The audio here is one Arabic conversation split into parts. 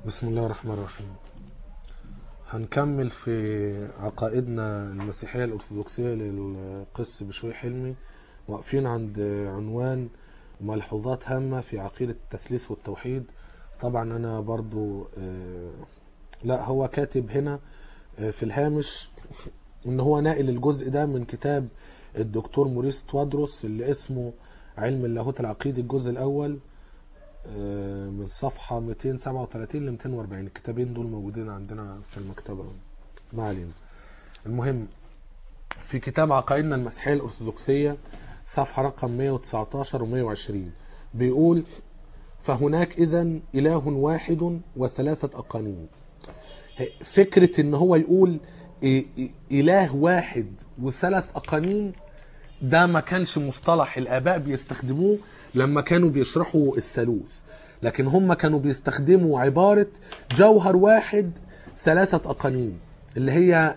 بسم الله الرحمن الرحيم. هنكمل في عقائدنا المسيحية الأرثوذكسية للقس بشوي حلمي، واقفين عند عنوان ملحوظات هامة في عقيدة التثليث والتوحيد. طبعا أنا برضو لا هو كاتب هنا في الهامش إن هو ناقل الجزء ده من كتاب الدكتور موريس توادروس اللي اسمه علم اللاهوت العقيدي الجزء الأول، من صفحة 237 ل 240. الكتابين دول موجودين عندنا في المكتبة، ما علينا. المهم في كتاب عقائدنا المسيحية الأرثوذكسية صفحة رقم 119 و 120 بيقول: فهناك إذن إله واحد وثلاثة أقانيم. فكرة إن هو يقول إله واحد وثلاث أقانيم ده ما كانش مصطلح الآباء بيستخدموه لما كانوا بيشرحوا الثالوث، لكن هم كانوا بيستخدموا عبارة جوهر واحد ثلاثة أقانيم، اللي هي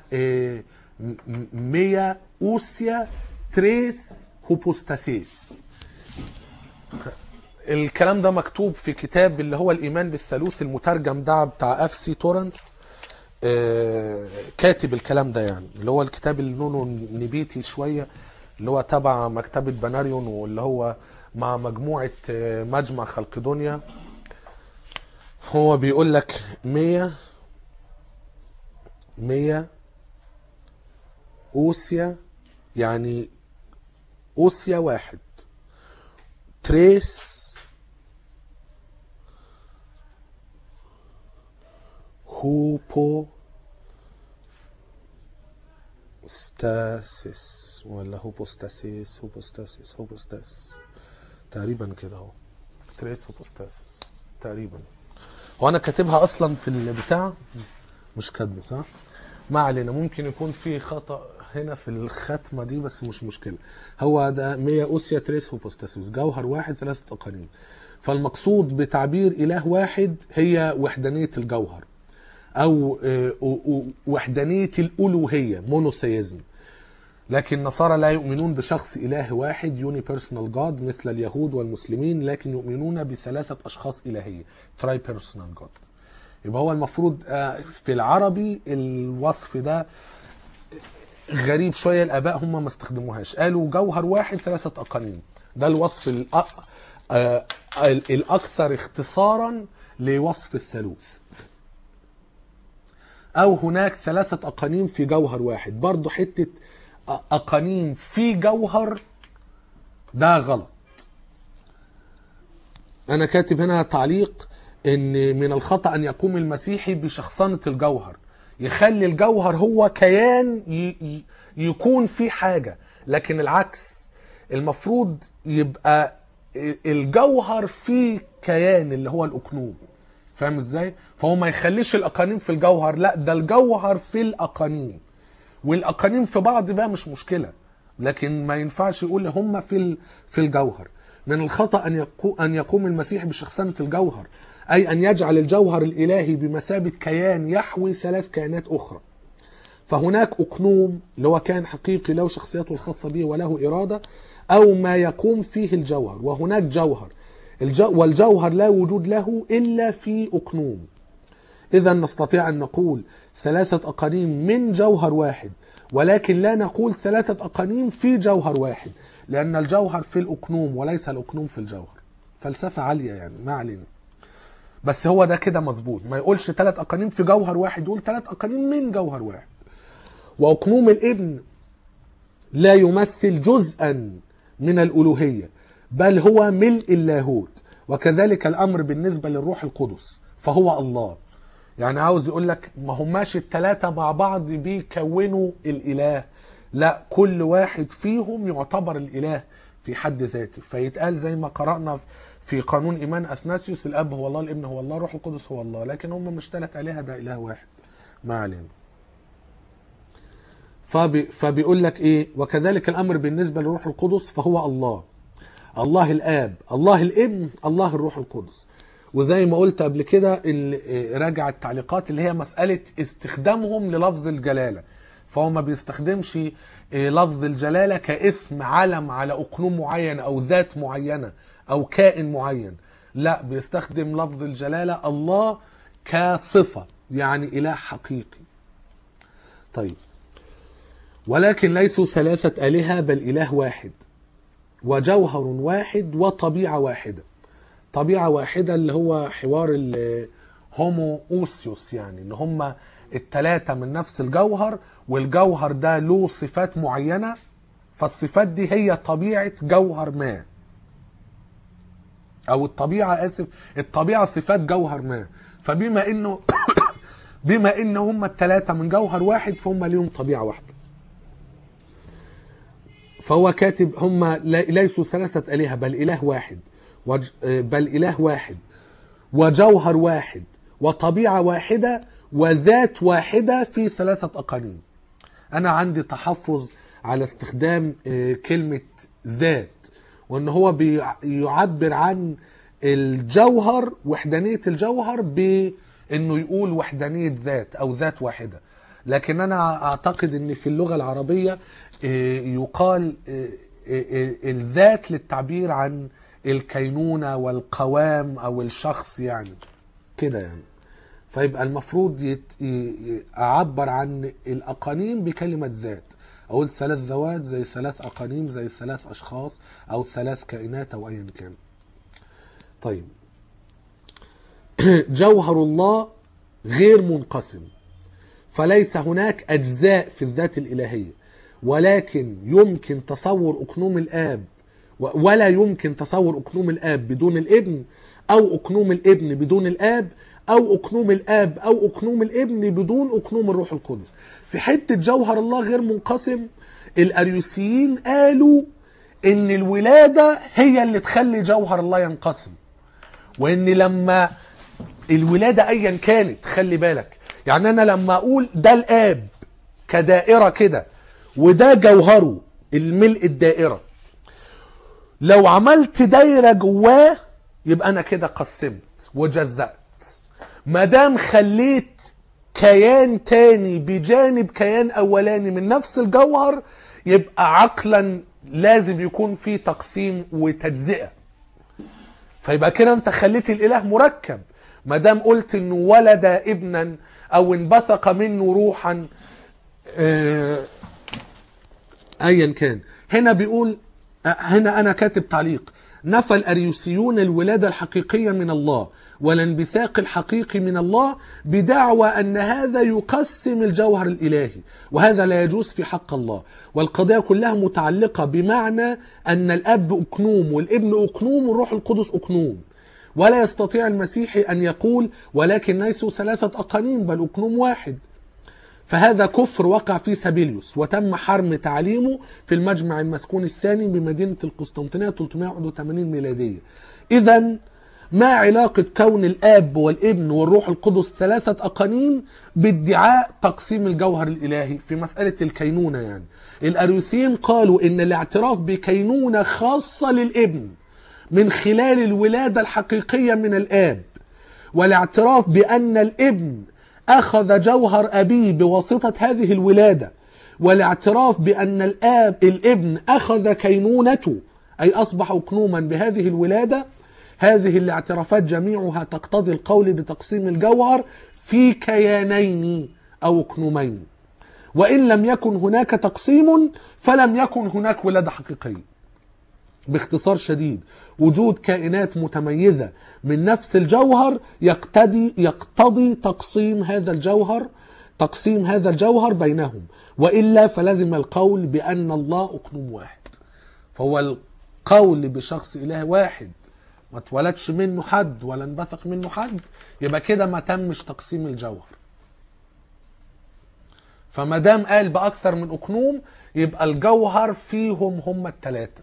ميا أوسيا تريس هوبوستاسيس. الكلام ده مكتوب في كتاب اللي هو الإيمان بالثالوث المترجم ده بتاع أفسي تورنس، كاتب الكلام ده، يعني اللي هو الكتاب اللي لونه نبيتي شوية، اللي هو تبع مكتبة بناريون، واللي هو مع مجموعة مجمع خلقدونيا. هو بيقول لك مية أوسيا، يعني أوسيا واحد، تريس هوبوستاسيس ولا هوبوستاسيس تقريبا كده، اهو تريس هوبوستاسيس تقريبا. هو انا كاتبها اصلا في البتاع، مش كاتبه صح، ما علينا. ممكن يكون في خطأ هنا في الختمة دي بس مش مشكلة. هو ده ميا أوسيا تريس هوبوستاسيس، جوهر واحد ثلاثة أقانيم. فالمقصود بتعبير إله واحد هي وحدانية الجوهر، أو وحدانية الألوهية، مونوثيزم. لكن النصارى لا يؤمنون بشخص إله واحد يوني بيرسونال جاد مثل اليهود والمسلمين، لكن يؤمنون بثلاثة أشخاص إلهية تراي بيرسونال جاد. يبقى هو المفروض في العربي الوصف ده غريب شوية، الآباء هم ما استخدموهاش، قالوا جوهر واحد ثلاثة أقانيم. ده الوصف الأكثر اختصارا لوصف الثالوث. أو هناك ثلاثة أقانيم في جوهر واحد، برضو حتة أقانيم في جوهر ده غلط. أنا كاتب هنا تعليق إن من الخطأ أن يقوم المسيحي بشخصنة الجوهر، يخلي الجوهر هو كيان يكون في حاجة، لكن العكس المفروض يبقى الجوهر في كيان اللي هو الأقنوم. فاهم ازاي؟ فهو ما يخليش الأقانيم في الجوهر، لا ده الجوهر في الأقانيم، والأقانيم في بعض بقى مش مشكلة، لكن ما ينفعش يقول هم في الجوهر. من الخطأ أن يقوم المسيح بشخصنة الجوهر، أي أن يجعل الجوهر الإلهي بمثابة كيان يحوي ثلاث كيانات أخرى. فهناك أقنوم اللي هو كائن حقيقي له شخصيته الخاصة به وله إرادة، أو ما يقوم فيه الجوهر، وهناك جوهر والجوهر لا وجود له إلا في أقنوم. إذا نستطيع أن نقول ثلاثة أقانيم من جوهر واحد، ولكن لا نقول ثلاثة أقانيم في جوهر واحد، لأن الجوهر في الأقنوم وليس الأقنوم في الجوهر. فلسفة عالية يعني، ما علينا. بس هو ده كده مظبوط، ما يقولش ثلاث أقانيم في جوهر واحد، يقول ثلاث أقانيم من جوهر واحد. وأقنوم الابن لا يمثل جزءا من الألوهية، بل هو ملء اللاهوت، وكذلك الأمر بالنسبة للروح القدس فهو الله. يعني عاوز يقول لك ما هماش الثلاثة مع بعض بيكونوا الإله، لا كل واحد فيهم يعتبر الإله في حد ذاته. فيتقال زي ما قرأنا في قانون إيمان أثناسيوس: الأب هو الله، الابن هو الله، الروح القدس هو الله، لكن هم مش ثلاث آلهة، ده إله واحد. ما علينا. فبيقول لك إيه: وكذلك الأمر بالنسبة للروح القدس فهو الله، الله الآب، الله الابن، الله الروح القدس. وزي ما قلت قبل كده، راجع التعليقات اللي هي مسألة استخدامهم للفظ الجلالة. فهو ما بيستخدمش لفظ الجلالة كاسم علم على أقنوم معين أو ذات معينة أو كائن معين، لا بيستخدم لفظ الجلالة الله كصفة، يعني إله حقيقي. طيب، ولكن ليسوا ثلاثة آلهة بل إله واحد وجوهر واحد وطبيعة واحدة. طبيعة واحدة اللي هو حوار الهومو أوسيوس، يعني اللي هم التلاتة من نفس الجوهر، والجوهر ده له صفات معينة، فالصفات دي هي طبيعة جوهر ما، أو الطبيعة صفات جوهر ما. فبما إنه بما إن هم التلاتة من جوهر واحد فهم ليهم طبيعة واحدة. فهو كاتب هم ليسوا ثلاثة آلهة بل إله واحد وجوهر واحد وطبيعة واحدة وذات واحدة في ثلاثة أقانيم. أنا عندي تحفظ على استخدام كلمة ذات، وأن هو بيعبر عن الجوهر، وحدانية الجوهر، بأنه يقول وحدانية ذات أو ذات واحدة. لكن أنا أعتقد أن في اللغة العربية يقال الذات للتعبير عن الكينونة والقوام أو الشخص، يعني كده يعني. فيبقى المفروض أعبر عن الأقانيم بكلمة ذات، أقول ثلاث ذوات زي ثلاث أقانيم زي ثلاث أشخاص أو ثلاث كائنات أو أيا كان. طيب، جوهر الله غير منقسم، فليس هناك أجزاء في الذات الإلهية، ولكن يمكن تصور أقنوم الآب، ولا يمكن تصور أقنوم الآب بدون الابن، أو أقنوم الابن بدون الآب، أو أقنوم الآب أو أقنوم الابن بدون أقنوم الروح القدس. في حتة جوهر الله غير منقسم، الأريوسيين قالوا إن الولادة هي اللي تخلي جوهر الله ينقسم، وإن لما الولادة أيا كانت، خلي بالك، يعني أنا لما أقول ده الآب كدائرة كده وده جوهره الملء الدائرة، لو عملت دايرة جواه يبقى أنا كده قسمت وجزأت. ما دام خليت كيان تاني بجانب كيان أولاني من نفس الجوهر، يبقى عقلا لازم يكون في تقسيم وتجزئة. فيبقى كده أنت خليت الإله مركب. ما دام قلت إنه ولد ابنا أو انبثق منه روحا أيا كان. هنا بيقول، هنا أنا كاتب تعليق: نفى الأريوسيون الولادة الحقيقية من الله والانبثاق الحقيقي من الله بدعوى أن هذا يقسم الجوهر الإلهي، وهذا لا يجوز في حق الله. والقضية كلها متعلقة بمعنى أن الأب أقنوم والابن أقنوم والروح القدس أقنوم. ولا يستطيع المسيحي أن يقول ولكن ليسوا ثلاثة أقانيم بل أقنوم واحد، فهذا كفر وقع في سابيليوس، وتم حرم تعليمه في المجمع المسكون الثاني بمدينة القسطنطينية 381 ميلادية. إذن ما علاقة كون الآب والابن والروح القدس ثلاثة أقانيم بادعاء تقسيم الجوهر الإلهي في مسألة الكينونة؟ يعني الأريوسيين قالوا إن الاعتراف بكينونة خاصة للابن من خلال الولادة الحقيقية من الآب، والاعتراف بأن الابن أخذ جوهر أبيه بواسطة هذه الولادة، والاعتراف بأن الابن أخذ كينونته أي أصبح أقنوما بهذه الولادة. هذه الاعترافات جميعها تقتضي القول بتقسيم الجوهر في كيانين أو أقنومين، وإن لم يكن هناك تقسيم فلم يكن هناك ولادة حقيقية. باختصار شديد، وجود كائنات متميزة من نفس الجوهر يقتضي تقسيم هذا الجوهر بينهم، وإلا فلازم القول بأن الله أقنوم واحد. فهو القول بشخص إله واحد ما اتولدش منه حد ولا انبثق منه حد، يبقى كده ما تمش تقسيم الجوهر. فما دام قال بأكثر من أقنوم يبقى الجوهر فيهم هم الثلاثة،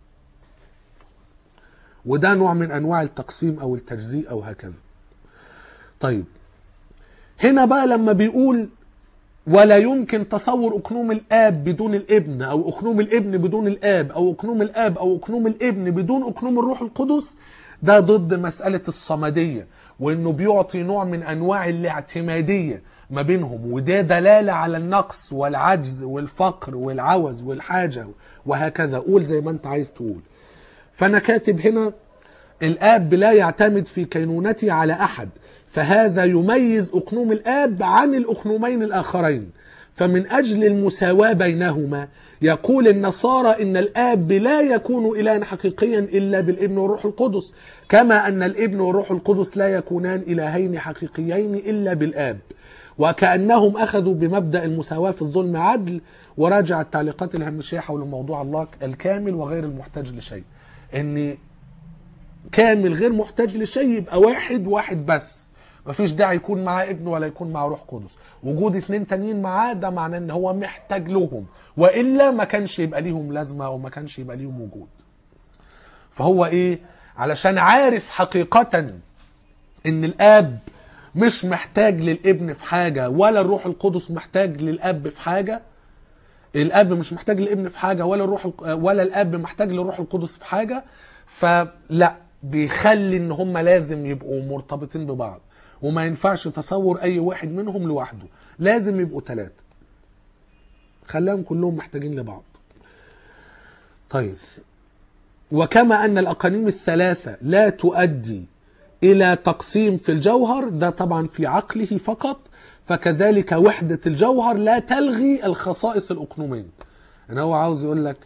وده نوع من أنواع التقسيم أو التجزيء أو هكذا. طيب، هنا بقى لما بيقول ولا يمكن تصور أقنوم الآب بدون الابن، أو أقنوم الابن بدون الآب، أو أقنوم الآب أو أقنوم الابن بدون أقنوم الروح القدس، ده ضد مسألة الصمدية، وإنه بيعطي نوع من أنواع الاعتمادية ما بينهم، وده دلالة على النقص والعجز والفقر والعوز والحاجة وهكذا. قول زي ما أنت عايز تقول. فأنا كاتب هنا الآب لا يعتمد في كينونته على أحد، فهذا يميز أقنوم الآب عن الأقنومين الآخرين. فمن أجل المساواة بينهما يقول النصارى إن الآب لا يكون إلها حقيقيا إلا بالابن والروح القدس، كما أن الابن والروح القدس لا يكونان إلهين حقيقيين إلا بالآب، وكأنهم أخذوا بمبدأ المساواة في الظلم عدل. وراجع التعليقات الهامشية حول موضوع الله الكامل وغير المحتاج لشيء، إن كامل غير محتاج لشيء يبقى واحد بس، مفيش داعي يكون معاه ابن ولا يكون معاه روح قدس. وجود اتنين تانيين معاه ده معناه ان هو محتاج لهم، وإلا ما كانش يبقى ليهم لازمة او ما كانش يبقى ليهم وجود. فهو ايه؟ علشان عارف حقيقة ان الاب مش محتاج للابن في حاجة ولا الروح القدس محتاج للاب في حاجة، الاب مش محتاج للابن في حاجة ولا الاب محتاج للروح القدس في حاجة، فلا بيخلي ان هم لازم يبقوا مرتبطين ببعض، وما ينفعش تصور اي واحد منهم لوحده، لازم يبقوا ثلاثة، خلاهم كلهم محتاجين لبعض. طيب، وكما ان الاقانيم الثلاثة لا تؤدي الى تقسيم في الجوهر، ده طبعا في عقله فقط، فكذلك وحدة الجوهر لا تلغي الخصائص الأقنومية. يعني هو عاوز يقول لك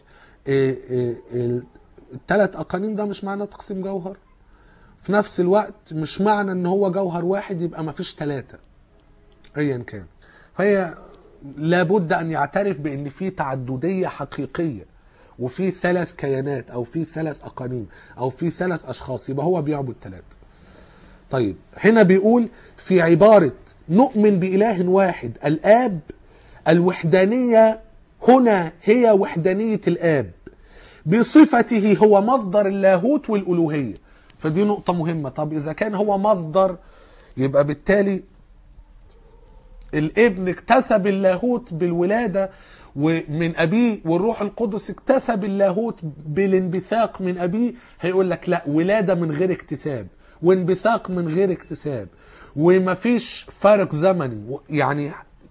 الثلاث أقانيم ده مش معنى تقسيم جوهر، في نفس الوقت مش معنى ان هو جوهر واحد يبقى ما فيش ثلاثة ايا كان. فهي لابد ان يعترف بان في تعددية حقيقية، وفي ثلاث كيانات او في ثلاث اقانيم او في ثلاث اشخاص، يبقى هو بيعبد ثلاثة. طيب، هنا بيقول في عبارة نؤمن بإله واحد الآب، الوحدانية هنا هي وحدانية الآب بصفته هو مصدر اللاهوت والألوهية. فدي نقطة مهمة. طب إذا كان هو مصدر، يبقى بالتالي الابن اكتسب اللاهوت بالولادة ومن أبيه، والروح القدس اكتسب اللاهوت بالانبثاق من أبيه. هيقول لك لا، ولادة من غير اكتساب وانبثاق من غير اكتساب، ومفيش فارق زمني. يعني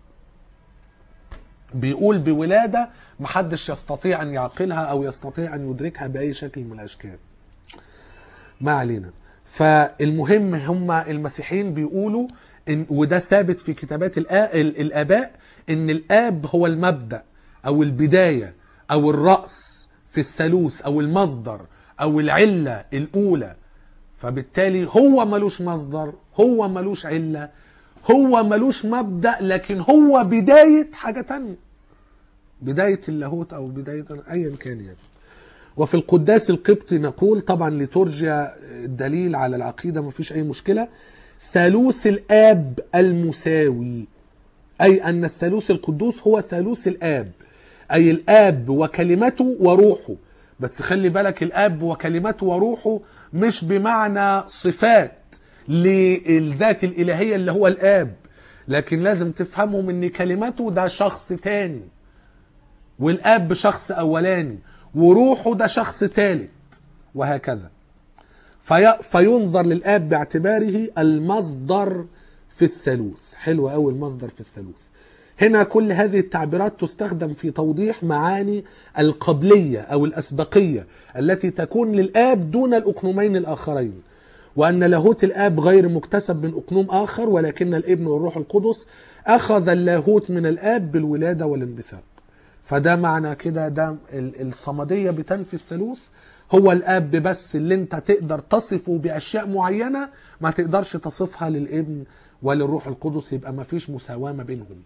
بيقول بولادة محدش يستطيع أن يعقلها أو يستطيع أن يدركها بأي شكل من الأشكال. ما علينا. فالمهم هم المسيحيين بيقولوا وده ثابت في كتابات الآباء، إن الآب هو المبدأ أو البداية أو الرأس في الثالوث أو المصدر أو العلة الأولى. فبالتالي هو ملوش مصدر، هو ملوش علة، هو ملوش مبدأ، لكن هو بداية حاجة تانية، بداية اللاهوت أو بداية أيا كان يعني. وفي القداس القبطي نقول، طبعا لترجع الدليل على العقيدة مفيش أي مشكلة، ثالوث الآب المساوي، أي أن الثالوث القدوس هو ثالوث الآب، أي الآب وكلمته وروحه. بس خلي بالك، الآب وكلمته وروحه مش بمعنى صفات للذات الإلهية اللي هو الآب، لكن لازم تفهمهم ان كلمته ده شخص تاني، والآب شخص أولاني، وروحه ده شخص ثالث، وهكذا. فينظر للآب باعتباره المصدر في الثالوث. حلو قوي، المصدر في الثالوث. هنا كل هذه التعبيرات تستخدم في توضيح معاني القبلية أو الأسبقية التي تكون للآب دون الأقنومين الآخرين، وأن لاهوت الآب غير مكتسب من أقنوم آخر، ولكن الابن والروح القدس أخذ اللاهوت من الآب بالولادة والانبثاق. فده معنى كده، ده الصمدية بتنفي الثالوث، هو الآب بس اللي انت تقدر تصفه بأشياء معينة ما تقدرش تصفها للابن وللروح القدس، يبقى ما فيش مساواة ما بينهم.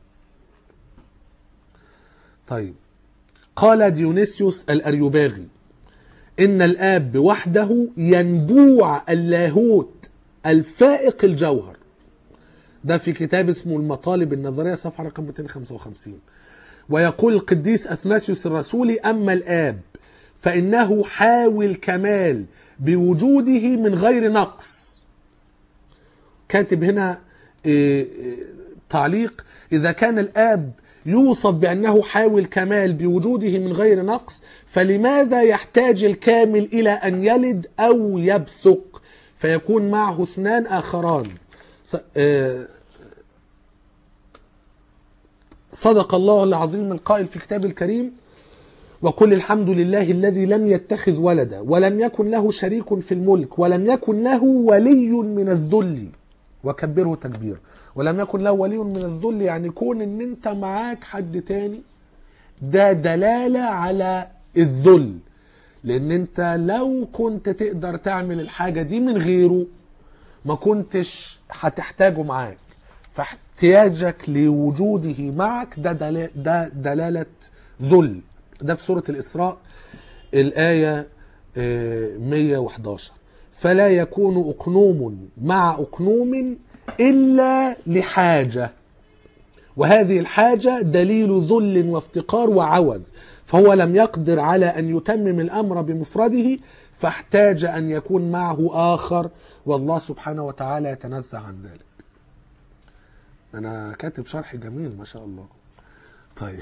طيب، قال ديونيسيوس الأريوباغي إن الآب وحده ينبوع اللاهوت الفائق الجوهر. ده في كتاب اسمه المطالب النظرية صفحة رقم 255. ويقول القديس أثناسيوس الرسولي: أما الآب فإنه حاوي الكمال بوجوده من غير نقص. كاتب هنا تعليق: إذا كان الآب يوصف بأنه حاوي الكمال بوجوده من غير نقص، فلماذا يحتاج الكامل إلى أن يلد أو يبثق فيكون معه اثنان آخران؟ صدق الله العظيم القائل في كتاب الكريم: وقل الحمد لله الذي لم يتخذ ولدا ولم يكن له شريك في الملك ولم يكن له ولي من الذل وكبره تكبير. ولم يكن له ولي من الذل يعني كون ان انت معاك حد تاني، ده دلالة على الذل، لان انت لو كنت تقدر تعمل الحاجة دي من غيره ما كنتش هتحتاجه معاك، فاحتياجك لوجوده معك ده دلالة ذل. ده في سورة الإسراء الآية 111. فلا يكون أقنوم مع أقنوم إلا لحاجة، وهذه الحاجة دليل ذل وافتقار وعوز، فهو لم يقدر على أن يتمم الأمر بمفرده فاحتاج أن يكون معه آخر، والله سبحانه وتعالى يتنزه عن ذلك. أنا كاتب شرح جميل ما شاء الله. طيب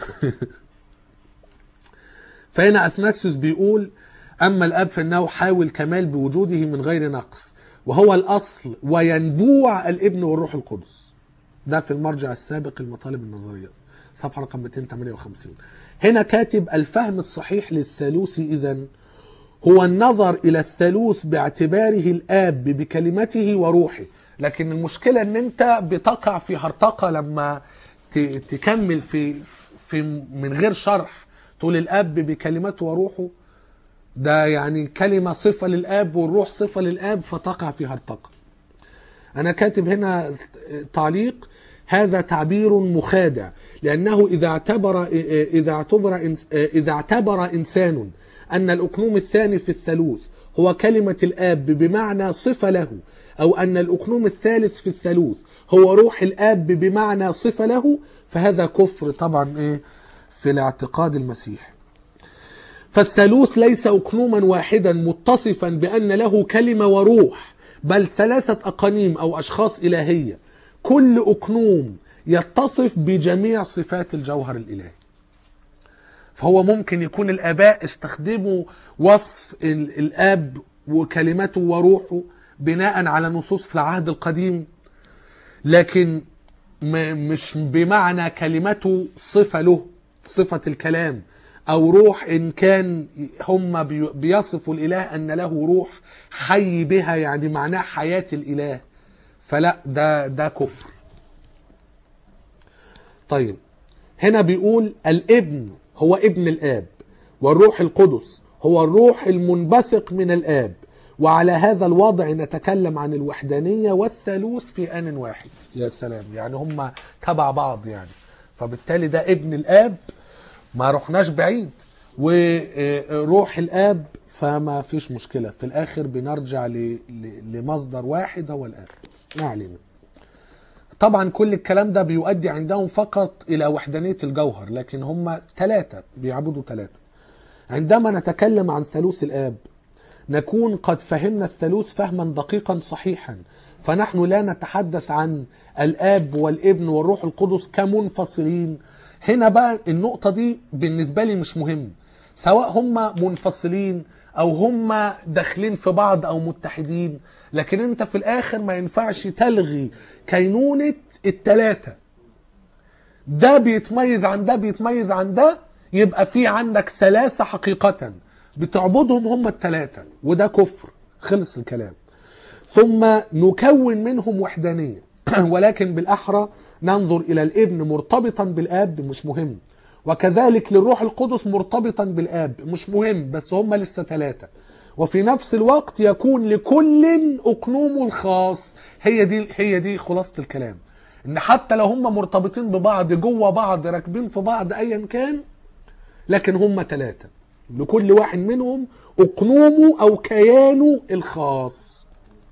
فهنا أثناسيوس بيقول أما الأب فإنه حاول كمال بوجوده من غير نقص، وهو الأصل وينبوع الابن والروح القدس. ده في المرجع السابق المطالب النظرية صفحة رقم 258. هنا كاتب الفهم الصحيح للثالوث إذن هو النظر إلى الثالوث باعتباره الآب بكلمته وروحه. لكن المشكلة ان انت بتقع في هرطقة لما تكمل في من غير شرح تقول الآب بكلمته وروحه، ده يعني كلمة صفة للآب والروح صفة للآب، فتقع في هرطقة. أنا كاتب هنا تعليق: هذا تعبير مخادع، لأنه إذا اعتبر إنسان أن الأقنوم الثاني في الثالوث هو كلمة الآب بمعنى صفة له، أو أن الأقنوم الثالث في الثالوث هو روح الآب بمعنى صفة له، فهذا كفر طبعا في الاعتقاد المسيحي. فالثالوث ليس أقنوما واحدا متصفا بأن له كلمة وروح، بل 3 أقانيم أو أشخاص إلهية، كل أقنوم يتصف بجميع صفات الجوهر الإلهي. فهو ممكن يكون الآباء استخدموا وصف الآب وكلمته وروحه بناء على نصوص في العهد القديم، لكن مش بمعنى كلمته صفة له، صفة الكلام، أو روح إن كان هم بيصفوا الإله أن له روح حي بها، يعني معناه حياة الإله، فلا ده كفر. طيب هنا بيقول الابن هو ابن الآب، والروح القدس هو الروح المنبثق من الآب، وعلى هذا الوضع نتكلم عن الوحدانية والثالوث في آن واحد. يا سلام، يعني هم تبع بعض يعني، فبالتالي ده ابن الآب ما رحناش بعيد، وروح الآب فما فيش مشكلة، في الآخر بنرجع لمصدر واحد هو الآب. ما علينا. طبعا كل الكلام ده بيؤدي عندهم فقط إلى وحدانية الجوهر، لكن هم 3 بيعبدوا 3. عندما نتكلم عن ثالوث الآب نكون قد فهمنا الثالوث فهما دقيقا صحيحا، فنحن لا نتحدث عن الآب والابن والروح القدس كمنفصلين. هنا بقى النقطة دي بالنسبة لي مش مهم، سواء هم منفصلين أو هم داخلين في بعض أو متحدين، لكن أنت في الآخر ما ينفعش تلغي كينونة ال3. ده بيتميز عن ده بيتميز عن ده، يبقى في عندك 3 حقيقة بتعبدهم هم ال3، وده كفر. خلص الكلام. ثم نكون منهم وحدانية ولكن بالأحرى ننظر إلى الابن مرتبطا بالآب، مش مهم، وكذلك للروح القدس مرتبطا بالآب، مش مهم، بس هم لسه 3. وفي نفس الوقت يكون لكل أقنوم الخاص. هي دي خلاصة الكلام، إن حتى لو هم مرتبطين ببعض جوه بعض راكبين في بعض أيا كان، لكن هم 3، لكل واحد منهم أقنومه أو كيانه الخاص.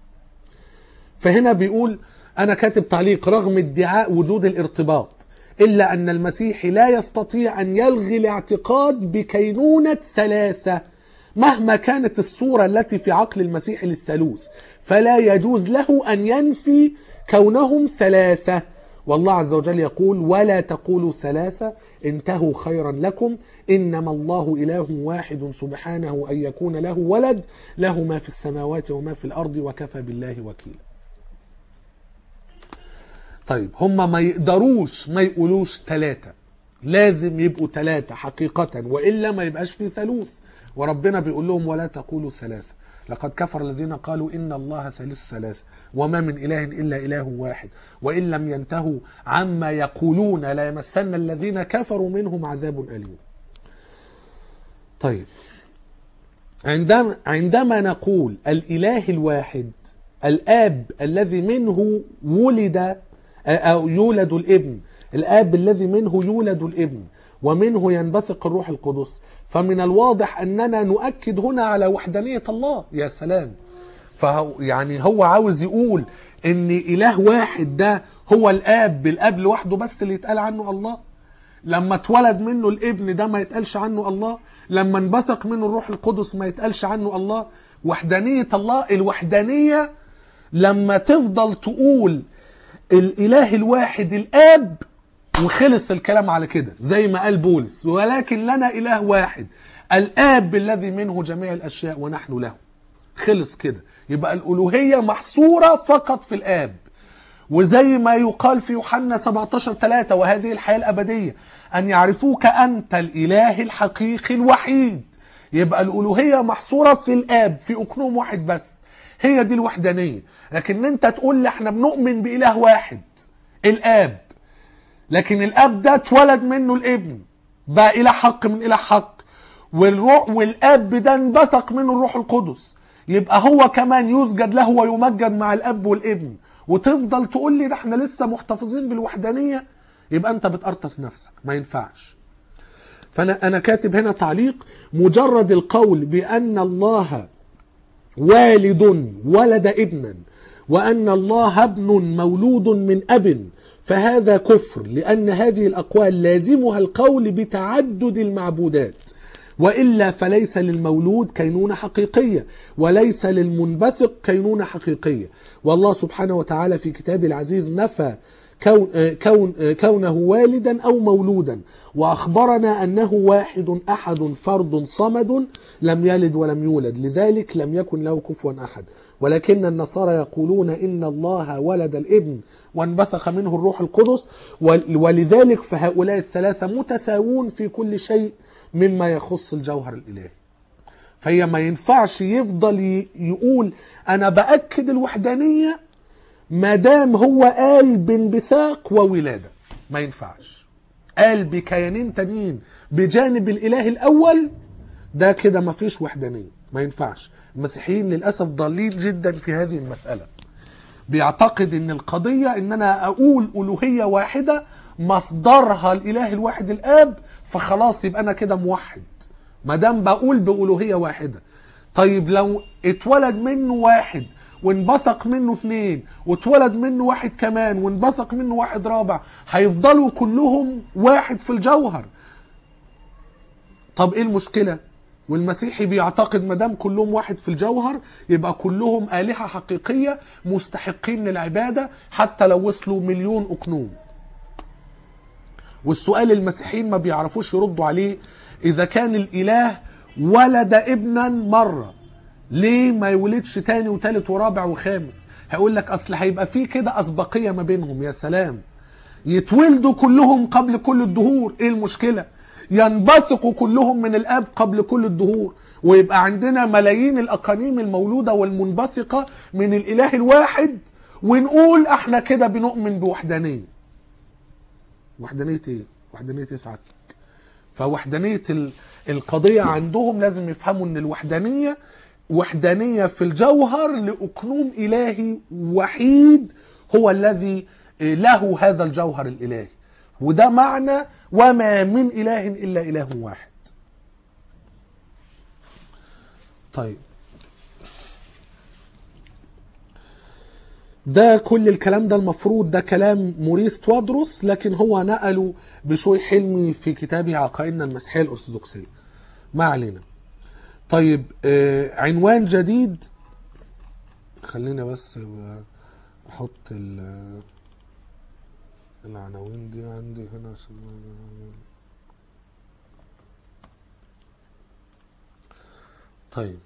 فهنا بيقول، أنا كاتب تعليق: رغم ادعاء وجود الارتباط، إلا أن المسيحي لا يستطيع أن يلغي الاعتقاد بكينونة 3 مهما كانت الصورة التي في عقل المسيحي للثالوث، فلا يجوز له أن ينفي كونهم 3. والله عز وجل يقول: ولا تقولوا 3 انتهوا خيرا لكم، إنما الله إله واحد سبحانه أن يكون له ولد، له ما في السماوات وما في الأرض وكفى بالله وكيلا. طيب هم ما يقدروش ما يقولوش 3، لازم يبقوا 3 حقيقة، وإلا ما يبقاش في ثالوث. وربنا بيقول لهم ولا تقولوا ثلاثة، لقد كفر الذين قالوا إن الله ثالث ثلاثة وما من إله إلا إله واحد وإن لم ينتهوا عما يقولون لا يمسن الذين كفروا منهم عذاب أليم. طيب، عندما نقول الإله الواحد، الآب الذي منه ولد أو يولد الابن، الآب الذي منه يولد الابن ومنه ينبثق الروح القدس، فمن الواضح أننا نؤكد هنا على وحدانية الله. يا سلام! يعني هو عاوز يقول إن إله واحد ده هو الآب لوحده بس اللي يتقال عنه الله. لما اتولد منه الابن ده ما يتقالش عنه الله، لما انبثق منه الروح القدس ما يتقالش عنه الله. وحدانية الله، الوحدانية لما تفضل تقول الإله الواحد الآب وخلص الكلام على كده زي ما قال بولس، ولكن لنا إله واحد الآب الذي منه جميع الأشياء ونحن له. خلص كده، يبقى الألوهية محصورة فقط في الآب. وزي ما يقال في يوحنا 17:3 وهذه الحياة الأبدية أن يعرفوك أنت الإله الحقيقي الوحيد. يبقى الألوهية محصورة في الآب، في أقنوم واحد بس، هي دي الوحدانية. لكن انت تقول لي احنا بنؤمن بإله واحد الآب، لكن الآب ده اتولد منه الابن بقى إله حق من إله حق، والروح والآب ده انبثق منه الروح القدس، يبقى هو كمان يسجد له ويمجد مع الآب والابن، وتفضل تقول لي ده احنا لسه محتفظين بالوحدانية. يبقى انت بتقرطس نفسك، ما ينفعش. فأنا كاتب هنا تعليق: مجرد القول بأن الله والد ولد ابنا وأن الله ابن مولود من أب فهذا كفر، لأن هذه الأقوال لازمها القول بتعدد المعبودات، وإلا فليس للمولود كينونة حقيقية وليس للمنبثق كينونة حقيقية. والله سبحانه وتعالى في كتابه العزيز نفى كونه والدا أو مولودا، وأخبرنا أنه واحد أحد فرد صمد لم يلد ولم يولد، لذلك لم يكن له كفوا أحد. ولكن النصارى يقولون إن الله ولد الابن وانبثق منه الروح القدس، ولذلك فهؤلاء الثلاثة متساوون في كل شيء مما يخص الجوهر الإلهي. فهي ما ينفعش يفضل يقول أنا بأكد الوحدانية ما دام هو قال بانبثاق وولادة. ما ينفعش. قال بكيانين تانيين بجانب الإله الأول، ده كده ما فيش وحدانية، ما ينفعش. المسيحيين للأسف ضالين جدا في هذه المسألة، بيعتقد ان القضية ان انا اقول ألوهية واحدة مصدرها الإله الواحد الآب، فخلاص يبقى انا كده موحد ما دام بقول بألوهية واحدة. طيب لو اتولد منه واحد وانبثق منه 2 واتولد منه واحد كمان وانبثق منه واحد رابع، هيفضلوا كلهم واحد في الجوهر. طب ايه المشكلة؟ والمسيحي بيعتقد ما دام كلهم واحد في الجوهر يبقى كلهم آلهة حقيقية مستحقين للعبادة حتى لو وصلوا 1,000,000 أقنوم. والسؤال المسيحيين ما بيعرفوش يردوا عليه: إذا كان الإله ولد ابنا مرة، ليه ما يولدش تاني وتالت ورابع وخامس؟ هيقول لك أصل هيبقى فيه كده أسبقية ما بينهم. يا سلام، يتولدوا كلهم قبل كل الدهور، إيه المشكلة؟ ينبثقوا كلهم من الآب قبل كل الدهور، ويبقى عندنا ملايين الأقانيم المولودة والمنبثقة من الإله الواحد، ونقول احنا كده بنؤمن بوحدانية. وحدانية ايه؟ وحدانية ايه ساعتك؟ فوحدانية القضية عندهم لازم يفهموا ان الوحدانية وحدانية في الجوهر لأقنوم إلهي وحيد هو الذي له هذا الجوهر الإلهي، وده معنى وما من إله إلا إله واحد. طيب، ده كل الكلام ده المفروض ده كلام موريس توادروس، لكن هو نقله بشوي حلمي في كتابه عقائدنا المسيحية الأرثوذكسية. ما علينا. طيب، عنوان جديد. خلينا بس احط العناوين دي عندي هنا عشان طيب،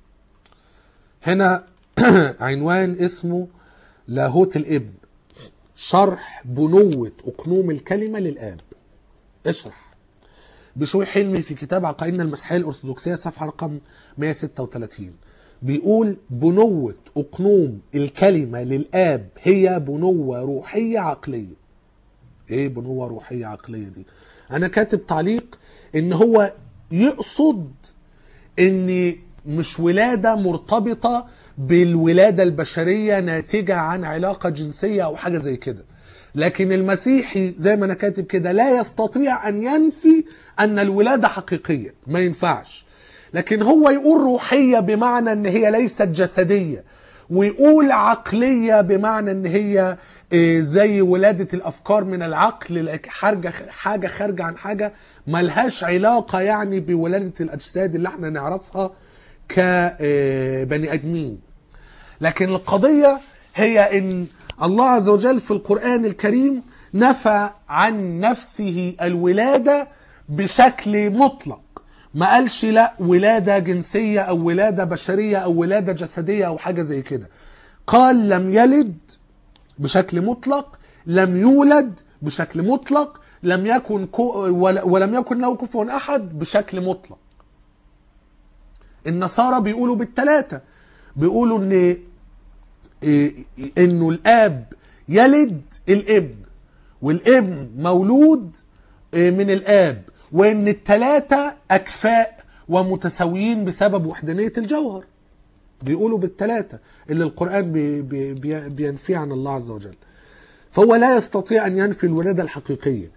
هنا عنوان اسمه لاهوت الابن. شرح بنوة أقنوم الكلمة للآب. اشرح. بشوي حلمي في كتاب عقائدنا المسيحية الأرثوذكسية صفحة رقم 136 بيقول بنوة أقنوم الكلمة للآب هي بنوة روحية عقلية. ايه بنوة روحية عقلية دي؟ انا كاتب تعليق ان هو يقصد ان مش ولادة مرتبطة بالولادة البشرية ناتجة عن علاقة جنسية او حاجة زي كده، لكن المسيحي زي ما انا كاتب كده لا يستطيع ان ينفي ان الولادة حقيقية، ما ينفعش. لكن هو يقول روحية بمعنى ان هي ليست جسدية، ويقول عقلية بمعنى ان هي زي ولادة الافكار من العقل، حاجة خارجة عن حاجة ملهاش علاقة يعني بولادة الاجساد اللي احنا نعرفها كبني ادمين. لكن القضية هي ان الله عز وجل في القرآن الكريم نفى عن نفسه الولادة بشكل مطلق، ما قالش لا ولادة جنسية او ولادة بشرية او ولادة جسدية او حاجة زي كده. قال لم يلد بشكل مطلق، لم يولد بشكل مطلق، لم يكن ولم يكن له كفوا احد بشكل مطلق. النصارى بيقولوا بالثلاثة، بيقولوا انه الاب يلد الابن والابن مولود من الاب، وان الثلاثة اكفاء ومتساويين بسبب وحدانية الجوهر. بيقولوا بالثلاثة اللي القرآن بينفي عن الله عز وجل. فهو لا يستطيع ان ينفي الولادة الحقيقية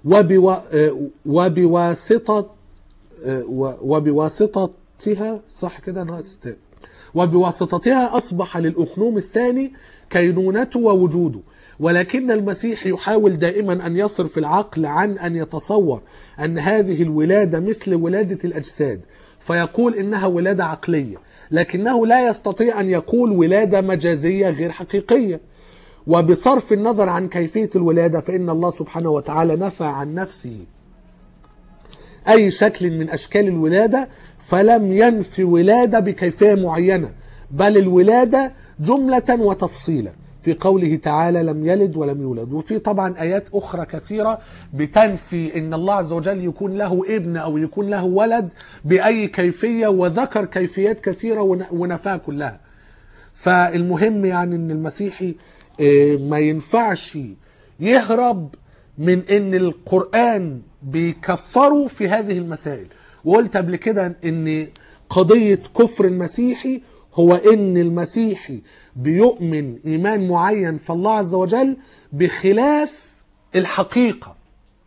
وبواسطتها صح كده ناقص وبواسطتها أصبح للأقنوم الثاني كينونته ووجوده. ولكن المسيح يحاول دائما أن يصرف العقل عن أن يتصور أن هذه الولادة مثل ولادة الأجساد، فيقول إنها ولادة عقلية، لكنه لا يستطيع أن يقول ولادة مجازية غير حقيقية. وبصرف النظر عن كيفية الولادة فإن الله سبحانه وتعالى نفى عن نفسه أي شكل من أشكال الولادة، فلم ينفي ولادة بكيفية معينة، بل الولادة جملة وتفصيلا في قوله تعالى لم يلد ولم يولد. وفي طبعا آيات أخرى كثيرة بتنفي إن الله عز وجل يكون له ابن أو يكون له ولد بأي كيفية، وذكر كيفيات كثيرة ونفاها كلها. فالمهم يعني إن المسيحي ما ينفعش يهرب من إن القرآن بيكفروا في هذه المسائل. وقلت قبل كده ان قضية كفر المسيحي هو ان المسيحي بيؤمن ايمان معين في الله عز وجل بخلاف الحقيقة،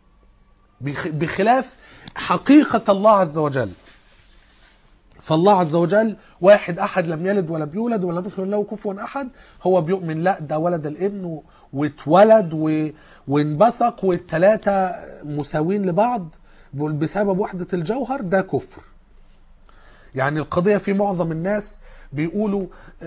بخلاف حقيقة الله عز وجل. فالله عز وجل واحد احد لم يلد ولم يولد ولم يكن له كفوا احد، هو بيؤمن لا ده ولد الابن واتولد وانبثق والثلاثة مساوين لبعض بسبب وحدة الجوهر، ده كفر. يعني القضية في معظم الناس بيقولوا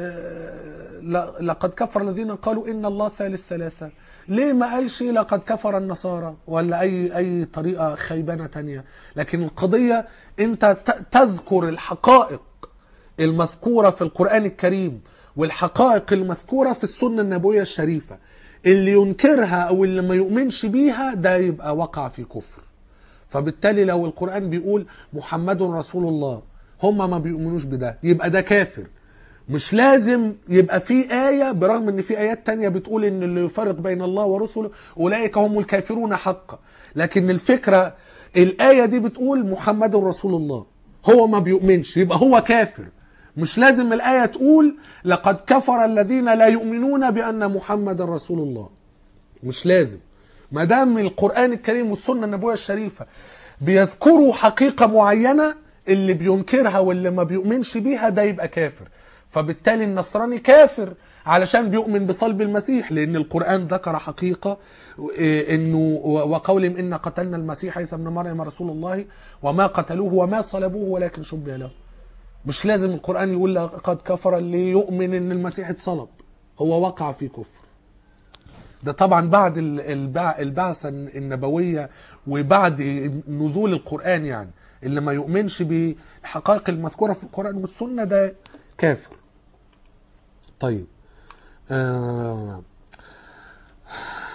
لقد كفر الذين قالوا إن الله ثالث ثلاثة. ليه ما قالش لقد كفر النصارى ولا أي طريقة خيبانة تانية؟ لكن القضية أنت تذكر الحقائق المذكورة في القرآن الكريم والحقائق المذكورة في السنة النبوية الشريفة. اللي ينكرها أو اللي ما يؤمنش بيها ده يبقى وقع في كفر. فبالتالي لو القرآن بيقول محمد رسول الله هم ما بيؤمنوش بده يبقى ده كافر. مش لازم يبقى في آية، برغم ان في آيات تانية بتقول ان اللي يفرق بين الله ورسله أولئك هم الكافرون حقا، لكن الفكرة الآية دي بتقول محمد رسول الله، هو ما بيؤمنش يبقى هو كافر. مش لازم الآية تقول لقد كفر الذين لا يؤمنون بأن محمد رسول الله، مش لازم. ما دام القرآن الكريم والسنة النبوية الشريفة بيذكروا حقيقة معينة، اللي بينكرها واللي ما بيؤمنش بيها ده يبقى كافر. فبالتالي النصراني كافر علشان بيؤمن بصلب المسيح، لأن القرآن ذكر حقيقة إنه وقولهم إن قتلنا المسيح عيسى ابن مريم رسول الله وما قتلوه وما صلبوه ولكن شبه له. مش لازم القرآن يقول لقد كفر اللي يؤمن إن المسيح اتصلب، هو وقع في كفر. ده طبعا بعد البعثة النبوية وبعد نزول القرآن، يعني اللي ما يؤمنش بالحقائق المذكورة في القرآن والسنة ده كافر. طيب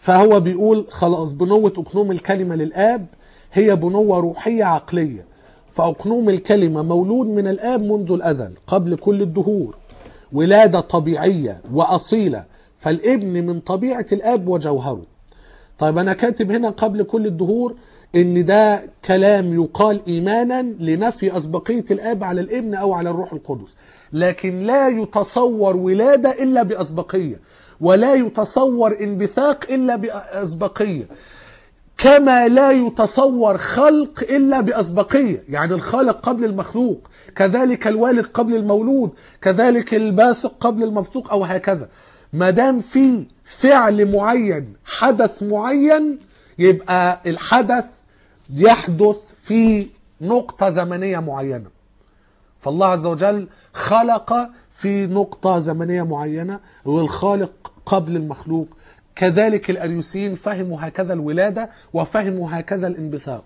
فهو بيقول خلاص بنوة أقنوم الكلمة للآب هي بنوة روحية عقلية، فأقنوم الكلمة مولود من الآب منذ الأزل قبل كل الدهور، ولادة طبيعية وأصيلة، فالابن من طبيعة الآب وجوهره. طيب أنا كاتب هنا قبل كل الدهور إن ده كلام يقال إيمانا لنفي أسبقية الآب على الابن أو على الروح القدس، لكن لا يتصور ولادة إلا بأسبقية، ولا يتصور انبثاق إلا بأسبقية، كما لا يتصور خلق إلا بأسبقية. يعني الخالق قبل المخلوق، كذلك الوالد قبل المولود، كذلك الباثق قبل المبثوق، أو هكذا. ما دام في فعل معين، حدث معين، يبقى الحدث يحدث في نقطة زمنية معينة. فالله عز وجل خلق في نقطة زمنية معينة، والخالق قبل المخلوق. كذلك الأريوسيين فهموا هكذا الولادة وفهموا هكذا الانبثاق.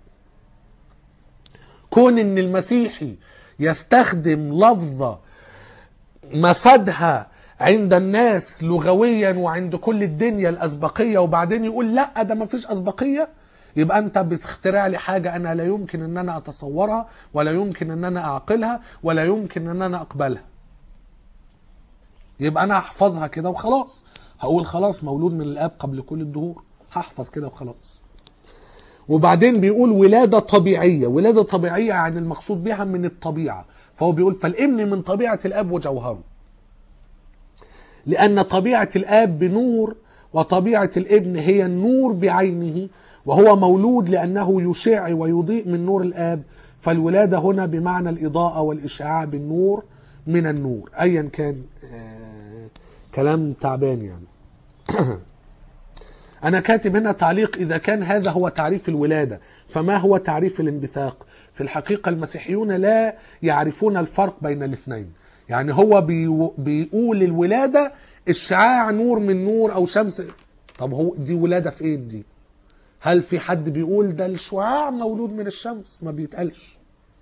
كون ان المسيحي يستخدم لفظة مفادها عند الناس لغويا وعند كل الدنيا الأسبقية، وبعدين يقول لا ده ما فيش أسبقية، يبقى أنت بتخترع لي حاجة أنا لا يمكن أن أنا أتصورها، ولا يمكن أن أنا أعقلها، ولا يمكن أن أنا أقبلها. يبقى أنا هحفظها كده وخلاص، هقول خلاص مولود من الآب قبل كل الدهور، هحفظ كده وخلاص. وبعدين بيقول ولادة طبيعية. ولادة طبيعية يعني المقصود بها من الطبيعة، فهو بيقول فالابن من طبيعة الآب وجوهره، لأن طبيعة الآب بنور وطبيعة الابن هي النور بعينه، وهو مولود لأنه يشع ويضيء من نور الآب، فالولادة هنا بمعنى الإضاءة والإشعاع بالنور من النور. أيا كان كلام تعبان يعني. أنا كاتب هنا تعليق: إذا كان هذا هو تعريف الولادة فما هو تعريف الانبثاق؟ في الحقيقة المسيحيون لا يعرفون الفرق بين الاثنين. يعني هو بيقول الولادة إشعاع نور من نور أو شمس. طب هو دي ولادة في إيه دي؟ هل في حد بيقول ده الشعاع مولود من الشمس؟ ما بيتقالش.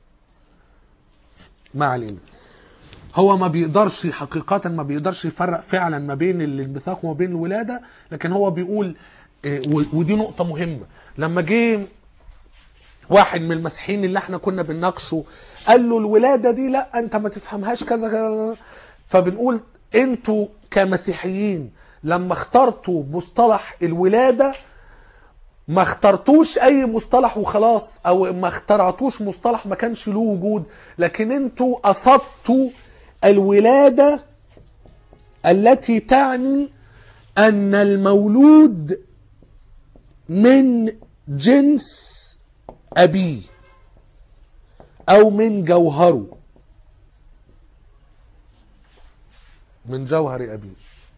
ما علينا. هو ما بيقدرش حقيقة، ما بيقدرش يفرق فعلا ما بين الانبثاق وما بين الولادة، لكن هو بيقول ودي نقطة مهمة. لما جه واحد من المسيحيين اللي احنا كنا بنناقشه قال له الولادة دي لا انت ما تفهمهاش كذا كذا، فبنقول انتوا كمسيحيين لما اخترتوا مصطلح الولادة ما اخترتوش اي مصطلح وخلاص، او ما اخترعتوش مصطلح ما كانش له وجود، لكن انتوا قصدتوا الولادة التي تعني ان المولود من جنس أبيه أو من جوهره، من جوهر أبيه.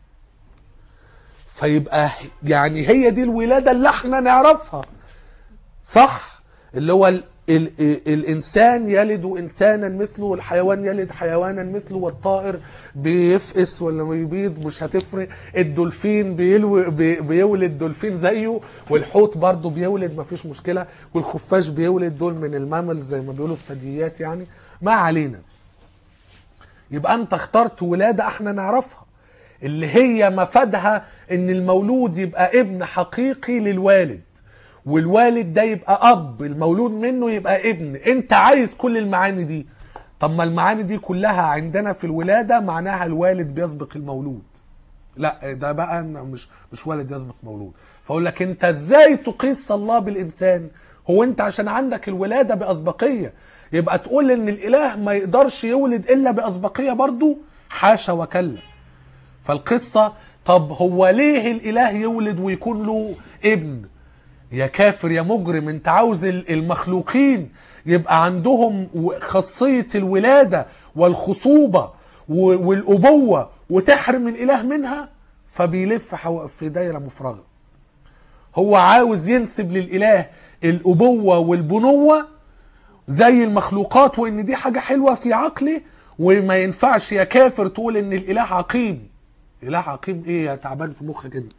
فيبقى يعني هي دي الولادة اللي احنا نعرفها صح، اللي هو الإنسان يلد إنسانا مثله، والحيوان يلد حيوانا مثله، والطائر بيفقس ولا بيبيض مش هتفرق، الدولفين بيولد دولفين زيه، والحوت برضه بيولد مفيش مشكلة، والخفاش بيولد، دول من المامل زي ما بيقولوا الثدييات يعني. ما علينا. يبقى أنت اخترت ولادة احنا نعرفها، اللي هي مفادها ان المولود يبقى ابن حقيقي للوالد، والوالد ده يبقى اب، المولود منه يبقى ابن. انت عايز كل المعاني دي. طب ما المعاني دي كلها عندنا في الولادة معناها الوالد بيسبق المولود. لا ده بقى مش والد يسبق مولود. فاقول لك انت ازاي تقيس الله بالانسان؟ هو انت عشان عندك الولادة بأسبقية يبقى تقول ان الاله ما يقدرش يولد الا بأسبقية برضو؟ حاشا وكلا. فالقصة طب هو ليه الاله يولد ويكون له ابن؟ يا كافر يا مجرم، انت عاوز المخلوقين يبقى عندهم خاصية الولادة والخصوبة والأبوة وتحرم الإله منها؟ فبيلف في دايرة مفرغة. هو عاوز ينسب للإله الأبوة والبنوة زي المخلوقات، وإن دي حاجة حلوة في عقله، وما ينفعش يا كافر تقول إن الإله عقيم. إله عقيم إيه يا تعبان في مخك أنت؟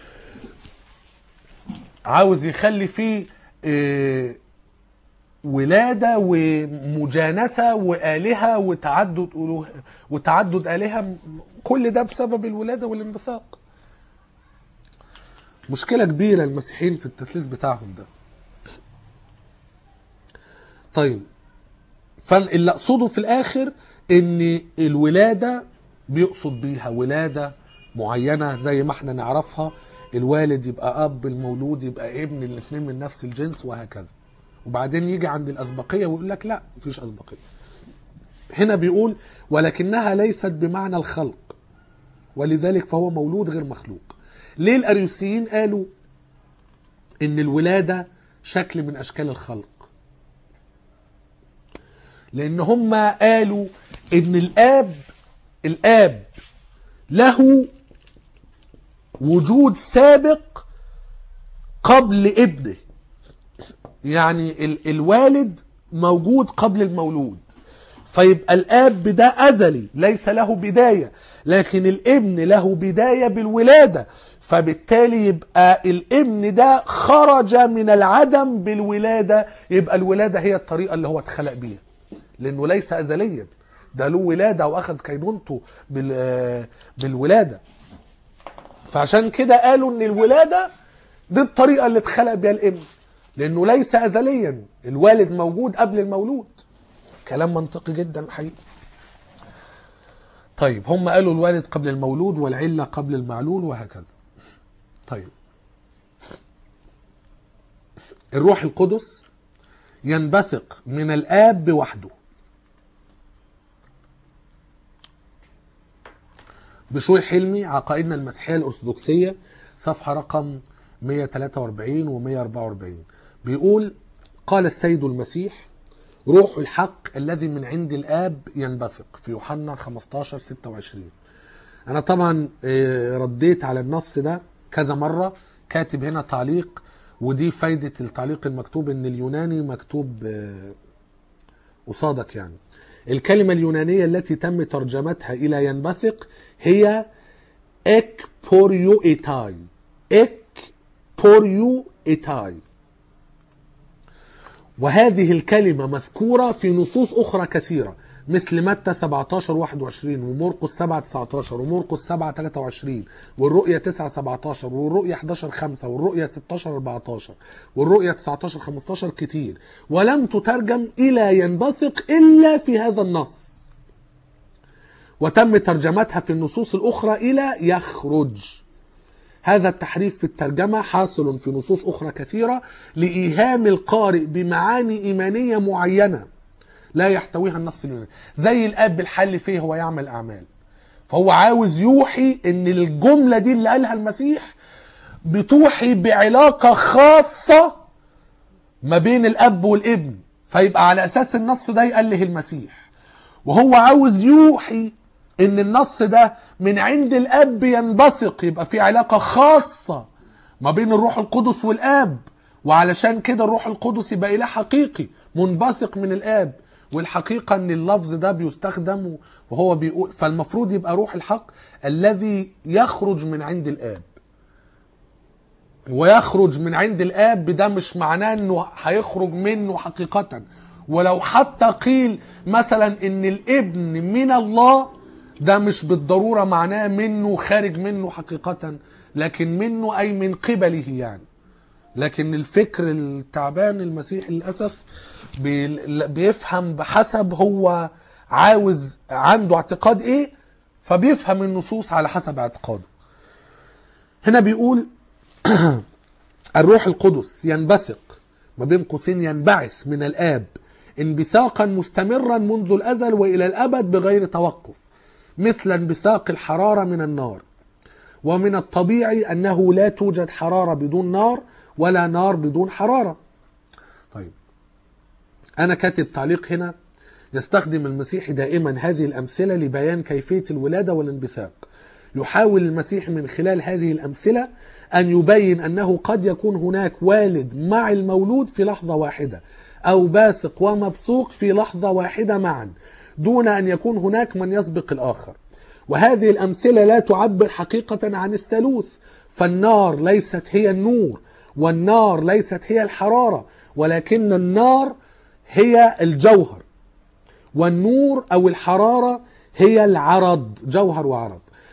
عاوز يخلي فيه ولادة ومجانسة وآلهة وتعدد آلهة، كل ده بسبب الولادة والانبثاق. مشكلة كبيرة المسيحيين في التثليث بتاعهم ده. طيب، فاللي اقصده في الاخر ان الولادة بيقصد بيها ولادة معينة زي ما احنا نعرفها، الوالد يبقى اب، المولود يبقى ابن، الاثنين من نفس الجنس وهكذا. وبعدين يجي عند الاسبقية ويقول لك لا مفيش اسبقية. هنا بيقول ولكنها ليست بمعنى الخلق، ولذلك فهو مولود غير مخلوق. ليه الاريوسيين قالوا ان الولادة شكل من اشكال الخلق؟ لان هم قالوا ان الاب له وجود سابق قبل ابنه، يعني الوالد موجود قبل المولود، فيبقى الاب ده ازلي ليس له بداية، لكن الابن له بداية بالولادة، فبالتالي يبقى الابن ده خرج من العدم بالولادة، يبقى الولادة هي الطريقة اللي هو اتخلق بيها، لانه ليس ازليا، ده له ولادة واخذ كينونته بالولادة. فعشان كده قالوا ان الولادة دي الطريقة اللي اتخلق بيها الابن، لانه ليس ازليا، الوالد موجود قبل المولود. كلام منطقي جدا الحقيقة. طيب، هم قالوا الوالد قبل المولود والعلة قبل المعلول وهكذا. طيب، الروح القدس ينبثق من الآب وحده. بشوي حلمي، عقائدنا المسيحية الأرثوذكسية، صفحة رقم 143 و 144، بيقول: قال السيد المسيح: روح الحق الذي من عند الآب ينبثق، في يوحنا 15:26. أنا طبعا رديت على النص ده كذا مرة، كاتب هنا تعليق، ودي فايدة التعليق المكتوب ان اليوناني مكتوب قصادك. يعني الكلمة اليونانية التي تم ترجمتها الى ينبثق هي ekporioetai. ekporioetai، وهذه الكلمة مذكورة في نصوص أخرى كثيرة، مثل متى 17:21 ومرقس 7:19 ومرقس 7:23 والرؤية 9:17 والرؤية 11:5 والرؤية 16:14 والرؤية 19:15، كتير، ولم تترجم إلى ينبثق إلا في هذا النص، وتم ترجمتها في النصوص الأخرى إلى يخرج. هذا التحريف في الترجمة حاصل في نصوص أخرى كثيرة لإيهام القارئ بمعاني إيمانية معينة لا يحتويها النص اليوناني، زي الآب بالحل فيه هو يعمل أعمال، فهو عاوز يوحي إن الجملة دي اللي قالها المسيح بتوحي بعلاقة خاصة ما بين الأب والابن، فيبقى على أساس النص ده يأله المسيح، وهو عاوز يوحي ان النص ده من عند الاب ينبثق، يبقى في علاقة خاصة ما بين الروح القدس والاب، وعلشان كده الروح القدس يبقى اله حقيقي منبثق من الاب، والحقيقة ان اللفظ ده بيستخدم وهو بيقول، فالمفروض يبقى روح الحق الذي يخرج من عند الاب. ويخرج من عند الاب ده مش معناه انه هيخرج منه حقيقة، ولو حتى قيل مثلا ان الابن من الله، ده مش بالضرورة معناه منه خارج منه حقيقة، لكن منه أي من قبله يعني. لكن الفكر التعبان المسيحي للأسف بيفهم بحسب هو عاوز عنده اعتقاد ايه، فبيفهم النصوص على حسب اعتقاده. هنا بيقول الروح القدس ينبثق ما بين قوسين ينبعث من الآب انبثاقا مستمرا منذ الأزل وإلى الأبد بغير توقف، مثل انبثاق الحرارة من النار. ومن الطبيعي أنه لا توجد حرارة بدون نار ولا نار بدون حرارة. طيب، أنا كاتب تعليق هنا: يستخدم المسيح دائما هذه الأمثلة لبيان كيفية الولادة والانبثاق. يحاول المسيح من خلال هذه الأمثلة أن يبين أنه قد يكون هناك والد مع المولود في لحظة واحدة، أو باثق ومبثوق في لحظة واحدة معا، دون أن يكون هناك من يسبق الآخر. وهذه الأمثلة لا تعبر حقيقة عن الثالوث، فالنار ليست هي النور، والنار ليست هي الحرارة، ولكن النار هي الجوهر، والنور أو الحرارة هي العرض، جوهر وعرض.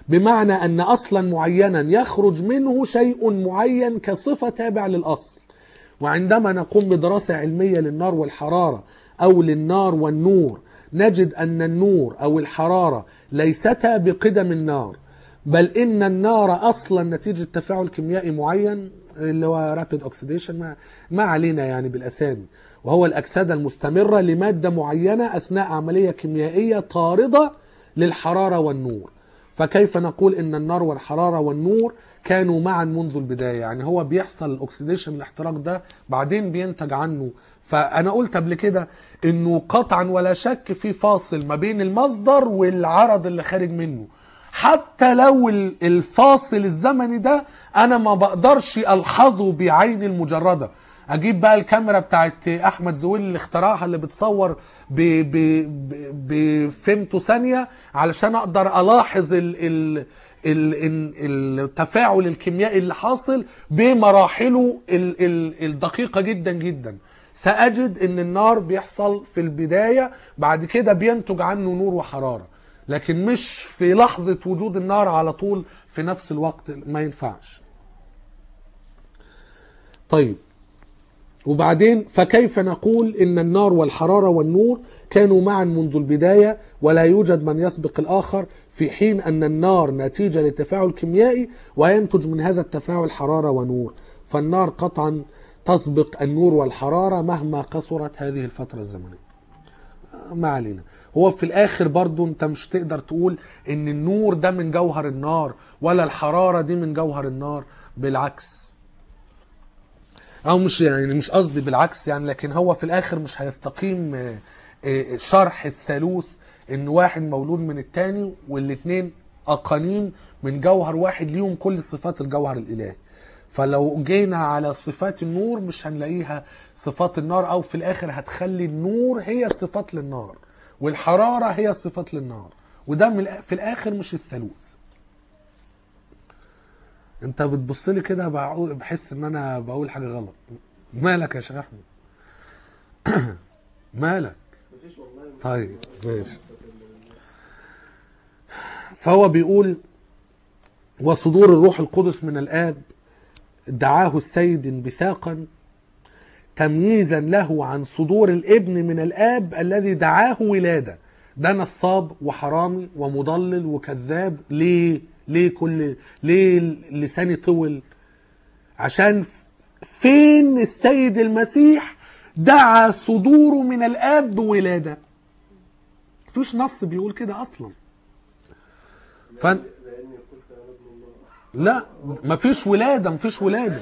بمعنى أن أصلا معينا يخرج منه شيء معين كصفة تابع للأصل. وعندما نقوم بدراسة علمية للنار والحرارة أو للنار والنور نجد أن النور أو الحرارة ليستا بقدم النار، بل إن النار أصلا نتيجة تفاعل كيميائي معين اللي هو رابيد اوكسيديشن، ما علينا يعني بالأسامي، وهو الأكسدة المستمرة لمادة معينة أثناء عملية كيميائية طاردة للحرارة والنور. فكيف نقول ان النار والحرارة والنور كانوا معا منذ البداية؟ يعني هو بيحصل الاكسيديشن الاحتراق ده بعدين بينتج عنه. فانا قلت قبل كده انه قطعا ولا شك في فاصل ما بين المصدر والعرض اللي خارج منه، حتى لو الفاصل الزمني ده انا ما بقدرش الحظه بعيني المجردة. اجيب بقى الكاميرا بتاعت احمد زويل اللي اخترعها اللي بتصور بفيمتو ثانية علشان اقدر الاحظ التفاعل الكيميائي اللي حاصل بمراحله الدقيقة جدا جدا. سأجد ان النار بيحصل في البداية، بعد كده بينتج عنه نور وحرارة، لكن مش في لحظة وجود النار على طول في نفس الوقت، ما ينفعش. طيب وبعدين فكيف نقول إن النار والحرارة والنور كانوا معا منذ البداية ولا يوجد من يسبق الآخر، في حين أن النار نتيجة لتفاعل كيميائي وينتج من هذا التفاعل حرارة ونور؟ فالنار قطعا تسبق النور والحرارة مهما قصرت هذه الفترة الزمنية. ما علينا. هو في الآخر برضو أنت مش تقدر تقول إن النور ده من جوهر النار ولا الحرارة دي من جوهر النار، بالعكس، او مش يعني مش قصدي بالعكس يعني، لكن هو في الاخر مش هيستقيم شرح الثالوث ان واحد مولود من التاني والاتنين اقانيم من جوهر واحد ليهم كل صفات الجوهر الالهي. فلو جينا على صفات النور مش هنلاقيها صفات النار، او في الاخر هتخلي النور هي صفات للنار والحرارة هي صفات للنار، وده في الاخر مش الثالوث. انت بتبص لي كده بحس ان انا بقول حاجه غلط. مالك يا شيخ احمد؟ مالك؟ طيب ماشي. فهو بيقول وصدور الروح القدس من الآب دعاه السيد انبثاقا تمييزا له عن صدور الابن من الآب الذي دعاه ولادة. ده نصاب وحرامي ومضلل وكذاب. ليه لساني طول؟ عشان فين السيد المسيح دعا صدوره من الآب بولادة؟ مفيش نص بيقول كده أصلا. لا مفيش ولادة، مفيش ولادة،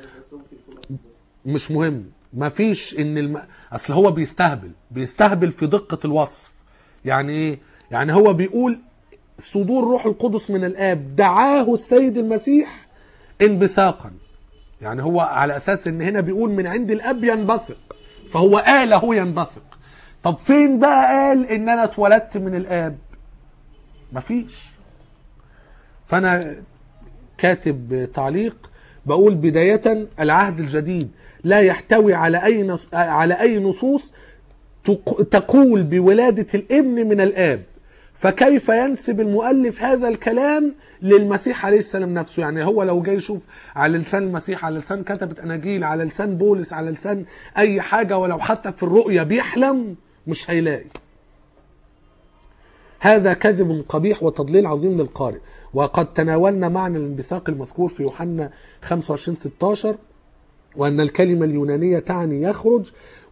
مش مهم. مفيش ان اصل هو بيستهبل في دقة الوصف. يعني ايه؟ يعني هو بيقول صدور روح القدس من الآب دعاه السيد المسيح انبثاقا، يعني هو على أساس ان هنا بيقول من عند الآب ينبثق، فهو قال هو ينبثق. طب فين بقى قال ان انا اتولدت من الآب؟ مفيش. فانا كاتب تعليق بقول بداية العهد الجديد لا يحتوي على أي نصوص تقول بولادة الابن من الآب، فكيف ينسب المؤلف هذا الكلام للمسيح عليه السلام نفسه؟ يعني هو لو جاي يشوف على لسان المسيح، على لسان كتبة أناجيل، على لسان بولس، على لسان أي حاجة، ولو حتى في الرؤية بيحلم مش هيلاقي. هذا كذب قبيح وتضليل عظيم للقارئ. وقد تناولنا معنى الانبثاق المذكور في يوحنا 25:16، وأن الكلمة اليونانية تعني يخرج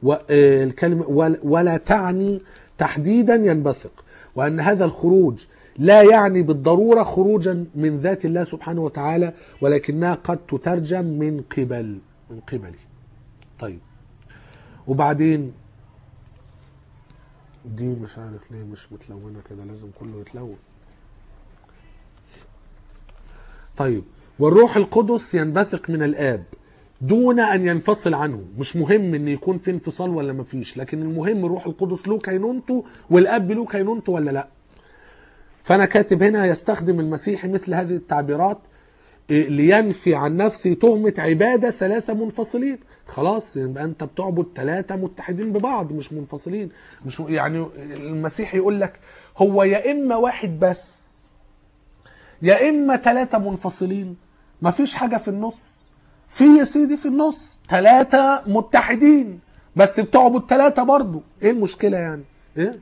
ولا تعني تحديدا ينبثق، وأن هذا الخروج لا يعني بالضرورة خروجا من ذات الله سبحانه وتعالى، ولكنها قد تترجم من قبله. طيب وبعدين دي مش عارف ليه مش متلونة كده، لازم كله يتلون. طيب والروح القدس ينبثق من الآب دون أن ينفصل عنه. مش مهم ان يكون في انفصال ولا ما فيش، لكن المهم الروح القدس له كينونته والآب له كينونته ولا لا. فأنا كاتب هنا يستخدم المسيح مثل هذه التعبيرات لينفي عن نفسه تهمة عبادة ثلاثة منفصلين. خلاص يبقى أنت بتعبد ثلاثة متحدين ببعض مش منفصلين. مش يعني المسيح يقول لك هو يا إما واحد بس يا اما 3 منفصلين مفيش حاجة في النص، في يا سيدي في النص 3 متحدين بس بتعبد 3 برضو، ايه المشكلة يعني؟ ايه؟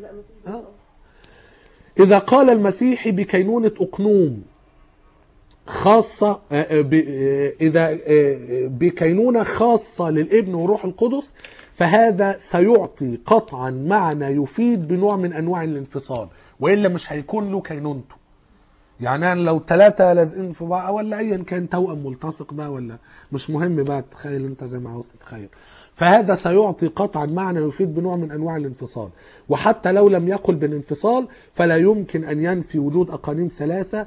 إذا قال المسيحي بكينونة أقنوم خاصة إذا بكينونة خاصة للابن وروح القدس، فهذا سيعطي قطعا معنى يفيد بنوع من أنواع الانفصال، وإلا مش هيكون له كينونته. يعني أنا لو 3 لازقين في بعض ولا أيا كان توأم ملتصق بقى ولا مش مهم بقى، تخيل أنت زي ما عاوز تتخيل. فهذا سيعطي قطعا معنى يفيد بنوع من أنواع الانفصال، وحتى لو لم يقل بالانفصال فلا يمكن أن ينفي وجود أقانيم 3،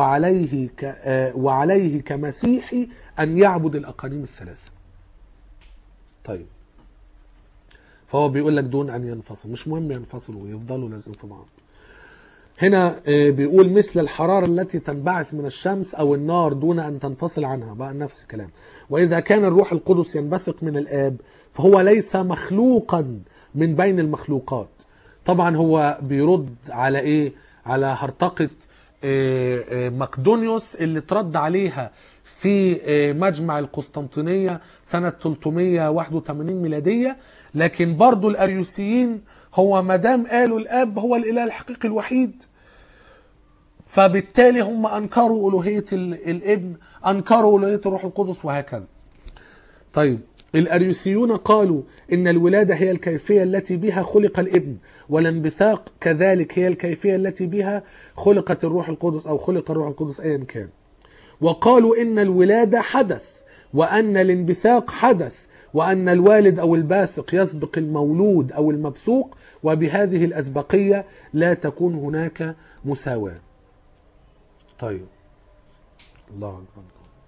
وعليه كمسيحي أن يعبد الأقانيم 3. طيب فهو بيقول لك دون أن ينفصل، مش مهم ينفصلوا ويفضلوا لازم في بعض. هنا بيقول مثل الحرارة التي تنبعث من الشمس أو النار دون أن تنفصل عنها، بقى نفس الكلام. وإذا كان الروح القدس ينبثق من الآب فهو ليس مخلوقا من بين المخلوقات. طبعا هو بيرد على إيه؟ على هرطقة مقدونيوس اللي ترد عليها في مجمع القسطنطينية سنة 381 ميلادية. لكن برضو الأريوسيين هو مدام قالوا الآب هو الإله الحقيقي الوحيد، فبالتالي هم أنكروا ألوهية الابن، أنكروا ألوهية الروح القدس وهكذا. طيب الأريوسيون قالوا إن الولادة هي الكيفية التي بها خلق الابن، والانبثاق كذلك هي الكيفية التي بها خلقت الروح القدس أو خلق الروح القدس أيا كان. وقالوا إن الولادة حدث، وأن الانبثاق حدث، وأن الوالد أو الباثق يسبق المولود أو المبثوق، وبهذه الأسبقية لا تكون هناك مساواة. طيب الله أكبر.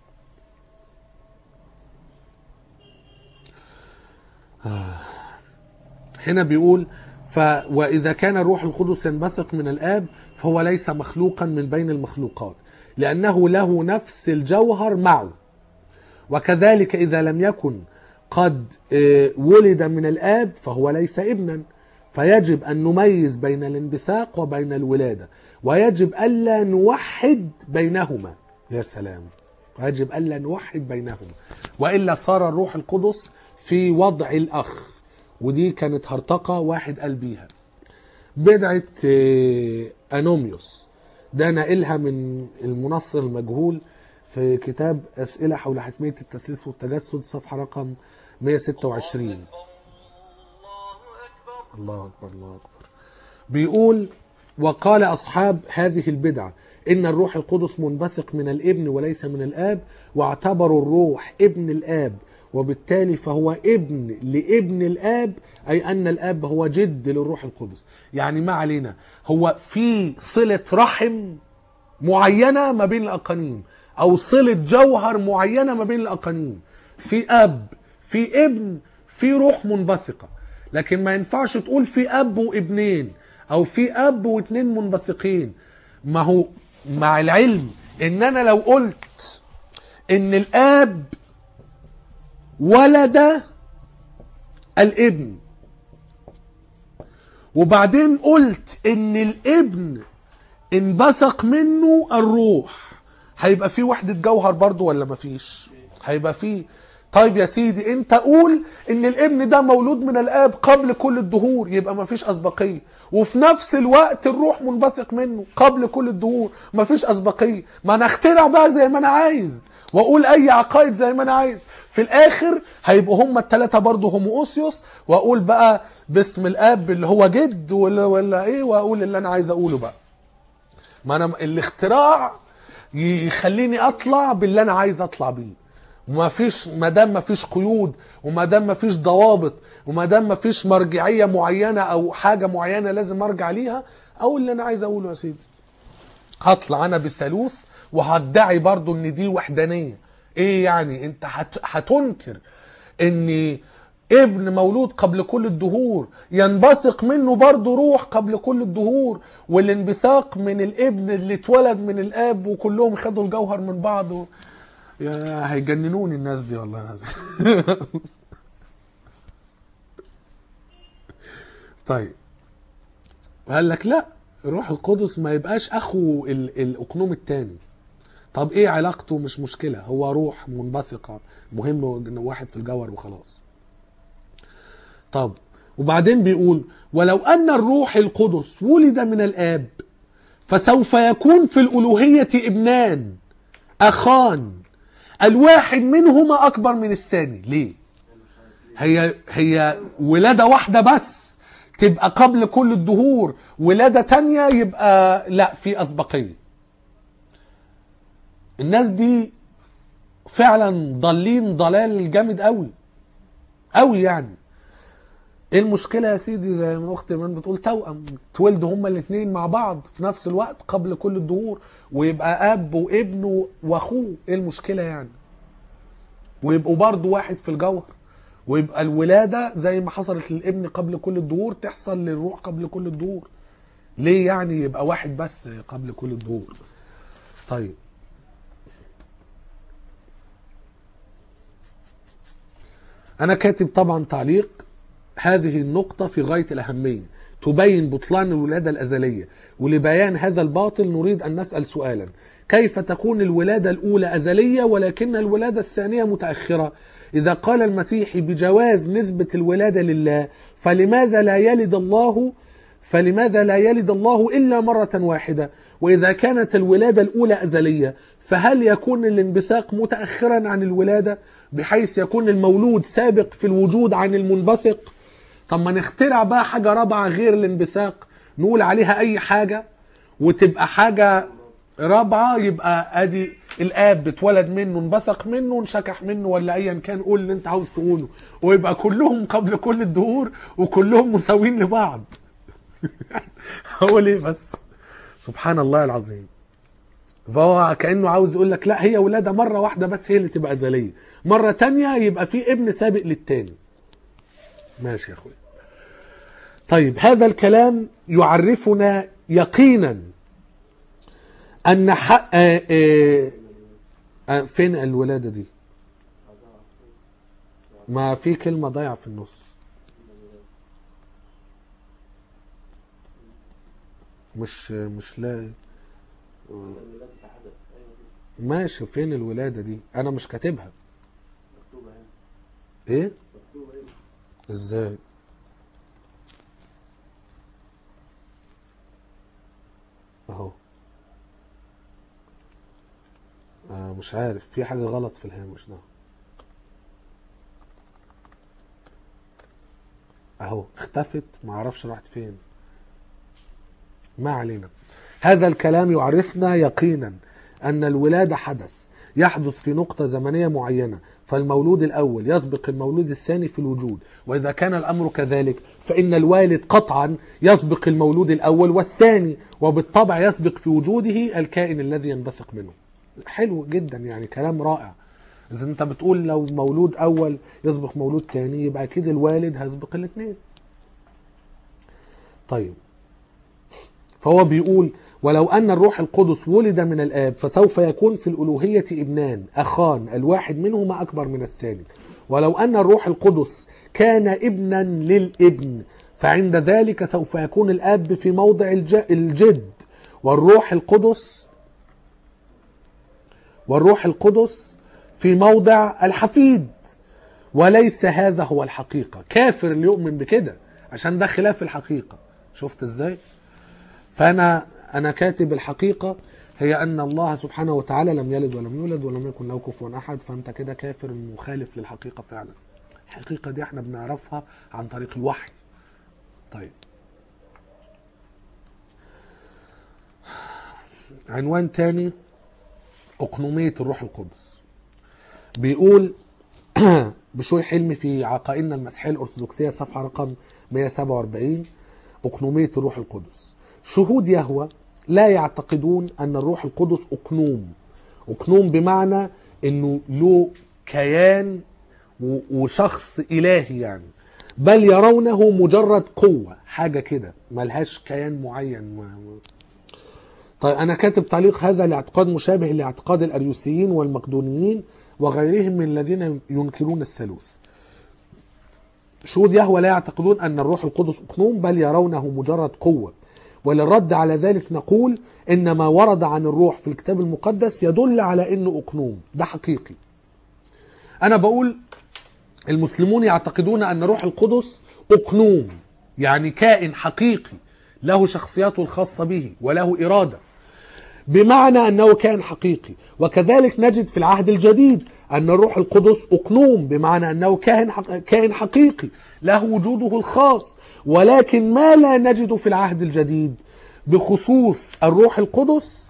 هنا بيقول وإذا كان الروح القدس ينبثق من الآب فهو ليس مخلوقا من بين المخلوقات، لأنه له نفس الجوهر معه. وكذلك إذا لم يكن قد ولد من الآب فهو ليس ابنا، فيجب أن نميز بين الانبثاق وبين الولادة، ويجب ألا نوحد بينهما. يا سلام، ويجب ألا نوحد بينهما، وإلا صار الروح القدس في وضع الأخ. ودي كانت هرطقة واحد قال بيها. بدعة أنوميوس ده نقلها من المنصر المجهول في كتاب أسئلة حول حتمية التثليث والتجسد صفحة رقم 126. الله أكبر الله أكبر. بيقول وقال أصحاب هذه البدعة إن الروح القدس منبثق من الابن وليس من الآب، واعتبروا الروح ابن الآب، وبالتالي فهو ابن لابن الآب، أي أن الآب هو جد للروح القدس. يعني ما علينا، هو في صلة رحم معينة ما بين الأقانيم، أو صلة جوهر معينة ما بين الأقانيم، في أب في ابن في روح منبثقة. لكن ما ينفعش تقول في أب وابنين أو في أب واثنين منبثقين. ما هو مع العلم إن أنا لو قلت إن الآب ولد الابن وبعدين قلت إن الابن انبثق منه الروح، هيبقى في وحدة جوهر برضو ولا مفيش؟ هيبقى في. طيب يا سيدي انت قول ان الابن ده مولود من الاب قبل كل الدهور، يبقى مفيش اسبقية، وفي نفس الوقت الروح منبثق منه قبل كل الدهور، مفيش اسبقية. ما انا اخترع بقى زي ما انا عايز واقول اي عقائد زي ما انا عايز، في الاخر هيبقوا هما الثلاثه برضه هوموسيوس، واقول بقى باسم الاب اللي هو جد ولا ايه، واقول اللي انا عايز اقوله بقى. ما انا الاختراع يخليني اطلع باللي انا عايز اطلع بيه، وما فيش، ما دام ما فيش قيود، وما دام ما فيش ضوابط، وما دام ما فيش مرجعيه معينه او حاجه معينه لازم ارجع ليها، اقول اللي انا عايز اقوله يا سيدي. هطلع انا بالثالوث وهدعي برضو ان دي وحدانيه. ايه يعني انت هتنكر ان ابن مولود قبل كل الدهور ينبثق منه برضه روح قبل كل الدهور، والانبثاق من الابن اللي اتولد من الاب وكلهم خدوا الجوهر من بعض يا هيجننوني الناس دي والله. طيب قال لك لا، الروح القدس ما يبقاش اخو الاقنوم التاني. طب ايه علاقته؟ مش مشكلة، هو روح منبثقة، مهم انه واحد في الجوهر وخلاص. طب وبعدين بيقول ولو ان الروح القدس ولد من الاب فسوف يكون في الالوهية ابنان اخان الواحد منهما اكبر من الثاني. ليه؟ هي ولادة واحدة بس تبقى قبل كل الدهور، ولادة تانية يبقى لا في أسبقية. الناس دي فعلا ضالين ضلال جامد قوي قوي يعني. ايه المشكلة يا سيدي؟ زي ما اختي من بتقول توأم تولدوا هما الاثنين مع بعض في نفس الوقت قبل كل الدهور، ويبقى اب وابنه واخوه، ايه المشكلة يعني؟ ويبقوا برضو واحد في الجوهر، ويبقى الولادة زي ما حصلت للابن قبل كل الدهور تحصل للروح قبل كل الدهور. ليه يعني يبقى واحد بس قبل كل الدهور؟ طيب أنا كاتب طبعا تعليق: هذه النقطة في غاية الأهمية، تبين بطلان الولادة الأزلية، ولبيان هذا الباطل نريد أن نسأل سؤالا: كيف تكون الولادة الأولى أزلية ولكن الولادة الثانية متأخرة؟ إذا قال المسيح بجواز نسبة الولادة لله، فلماذا لا يلد الله إلا مرة واحدة؟ وإذا كانت الولادة الأولى أزلية، فهل يكون الانبثاق متأخرا عن الولادة بحيث يكون المولود سابق في الوجود عن المنبثق؟ طب ما نخترع بقى حاجة رابعة غير الانبثاق، نقول عليها أي حاجة وتبقى حاجة رابعة، يبقى ادي الاب بتولد منه، انبثق منه، انشكح منه، ولا ايا كان، قول اللي انت عاوز تقوله، ويبقى كلهم قبل كل الدهور وكلهم مساويين لبعض. هو ليه بس؟ سبحان الله العظيم. فهو كأنه عاوز يقول لك لا، هي ولادة مرة واحدة بس هي اللي تبقى أزلية، مرة تانية يبقى في ابن سابق للتاني. ماشي يا اخويا. طيب هذا الكلام يعرفنا يقينا أن فين الولادة دي؟ ما في كلمة ضايعة في النص، مش لاقي. ماشي، فين الولادة دي؟ أنا مش كاتبها. إيه؟ إزاي؟ أهو. مش عارف، في حاجة غلط في الهامش ده. اهو اختفت، معرفش راحت فين. ما علينا. هذا الكلام يعرفنا يقينا أن الولادة حدث يحدث في نقطة زمنية معينة، فالمولود الأول يسبق المولود الثاني في الوجود، وإذا كان الأمر كذلك فإن الوالد قطعا يسبق المولود الأول والثاني، وبالطبع يسبق في وجوده الكائن الذي ينبثق منه. حلو جدا يعني، كلام رائع. إذا أنت بتقول لو مولود أول يسبق مولود تاني، يبقى أكيد الوالد هيسبق الاثنين. طيب فهو بيقول ولو أن الروح القدس ولد من الآب فسوف يكون في الألوهية ابنان أخان الواحد منهما أكبر من الثاني. ولو أن الروح القدس كان ابنا للابن فعند ذلك سوف يكون الآب في موضع الجد، والروح القدس في موضع الحفيد، وليس هذا هو الحقيقة. كافر اللي يؤمن بكده، عشان ده خلاف الحقيقة. شفت ازاي؟ فأنا كاتب الحقيقة هي أن الله سبحانه وتعالى لم يلد ولم يولد ولم يكن له كفوا أحد، فأنت كده كافر مخالف للحقيقة فعلا. الحقيقة دي احنا بنعرفها عن طريق الوحي. طيب عنوان تاني: أقنومية الروح القدس. بيقول بشوي حلمي في عقائدنا المسيحية الأرثوذكسية صفحة رقم 147: أقنومية الروح القدس. شهود يهوه لا يعتقدون أن الروح القدس أقنوم بمعنى أنه له كيان وشخص إلهي يعني، بل يرونه مجرد قوة، حاجة كده ملهاش كيان معين. طيب أنا كاتب تعليق: هذا الاعتقاد مشابه لاعتقاد الأريوسيين والمقدونيين وغيرهم من الذين ينكرون الثالوث. شهود يهوه لا يعتقدون أن الروح القدس أقنوم، بل يرونه مجرد قوة، وللرد على ذلك نقول إن ما ورد عن الروح في الكتاب المقدس يدل على إنه أقنوم، ده حقيقي. أنا بقول المسلمون يعتقدون أن روح القدس أقنوم، يعني كائن حقيقي له شخصياته الخاصة به وله إرادة، بمعنى أنه كائن حقيقي. وكذلك نجد في العهد الجديد أن الروح القدس أقنوم، بمعنى أنه كائن حقيقي له وجوده الخاص. ولكن ما لا نجد في العهد الجديد بخصوص الروح القدس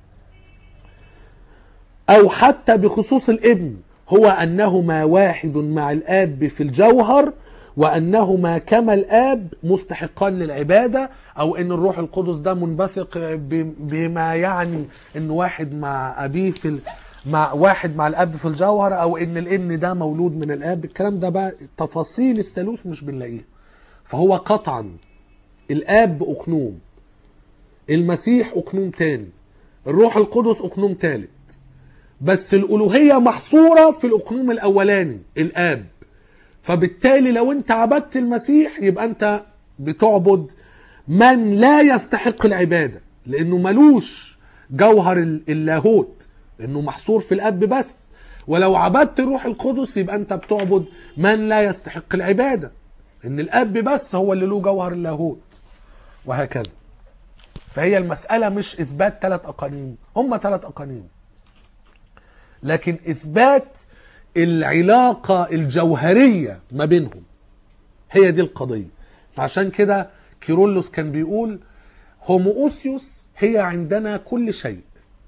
أو حتى بخصوص الابن هو أنهما واحد مع الآب في الجوهر، وأنهما كما الآب مستحقان للعبادة، أو أن الروح القدس ده منبثق بما يعني أن واحد مع أبيه واحد مع الآب في الجوهر، أو أن الابن ده مولود من الآب. الكلام ده بقى تفاصيل الثالوث مش بنلاقيها. فهو قطعا الآب أقنوم، المسيح أقنوم تاني، الروح القدس أقنوم تالت، بس الألوهية محصورة في الأقنوم الأولاني الآب. فبالتالي لو انت عبدت المسيح يبقى انت بتعبد من لا يستحق العبادة، لأنه ملوش جوهر اللاهوت، لأنه محصور في الآب بس. ولو عبدت الروح القدس يبقى انت بتعبد من لا يستحق العبادة، ان الآب بس هو اللي له جوهر اللاهوت، وهكذا. فهي المسألة مش إثبات 3 أقانيم، هم 3 أقانيم، لكن إثبات العلاقة الجوهرية ما بينهم، هي دي القضية. فعشان كده كيرلس كان بيقول هومووسيوس هي عندنا كل شيء،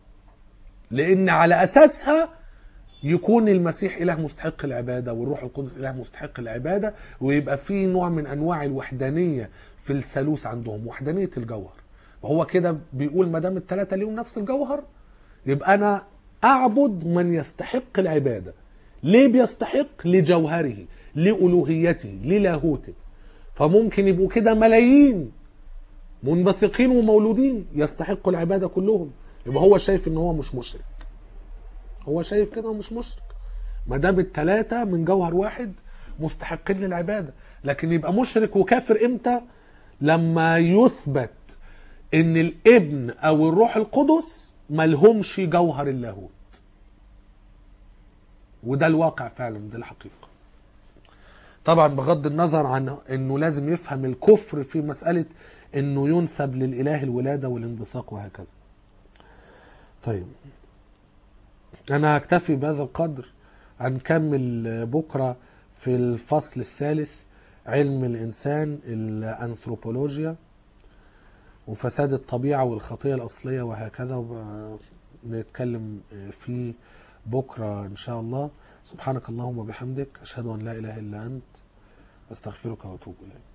لأن على أساسها يكون المسيح إله مستحق العبادة والروح القدس إله مستحق العبادة، ويبقى في نوع من أنواع الوحدانية في الثالوث عندهم، وحدانية الجوهر. وهو كده بيقول ما دام ال3 ليهم نفس الجوهر يبقى أنا أعبد من يستحق العبادة. ليه بيستحق؟ لجوهره، لألوهيته، للاهوته. فممكن يبقوا كده ملايين منبثقين ومولودين يستحقوا العبادة كلهم، يبقى هو شايف ان هو مش مشرك. هو شايف كده ومش مشرك ما دام ال3 من جوهر واحد مستحقين للعبادة. لكن يبقى مشرك وكافر امتى؟ لما يثبت ان الابن او الروح القدس ملهمش جوهر اللاهوت. وده الواقع فعلا، ده الحقيقة. طبعا بغض النظر عن انه لازم يفهم الكفر في مسألة انه ينسب للإله الولادة والانبثاق وهكذا. طيب انا هكتفي بهذا القدر، هنكمل بكرة في الفصل الثالث علم الإنسان، الأنثروبولوجيا، وفساد الطبيعة والخطية الأصلية وهكذا، نتكلم فيه بكرة إن شاء الله. سبحانك اللهم وبحمدك، أشهد أن لا إله إلا أنت، أستغفرك وأتوب إليك.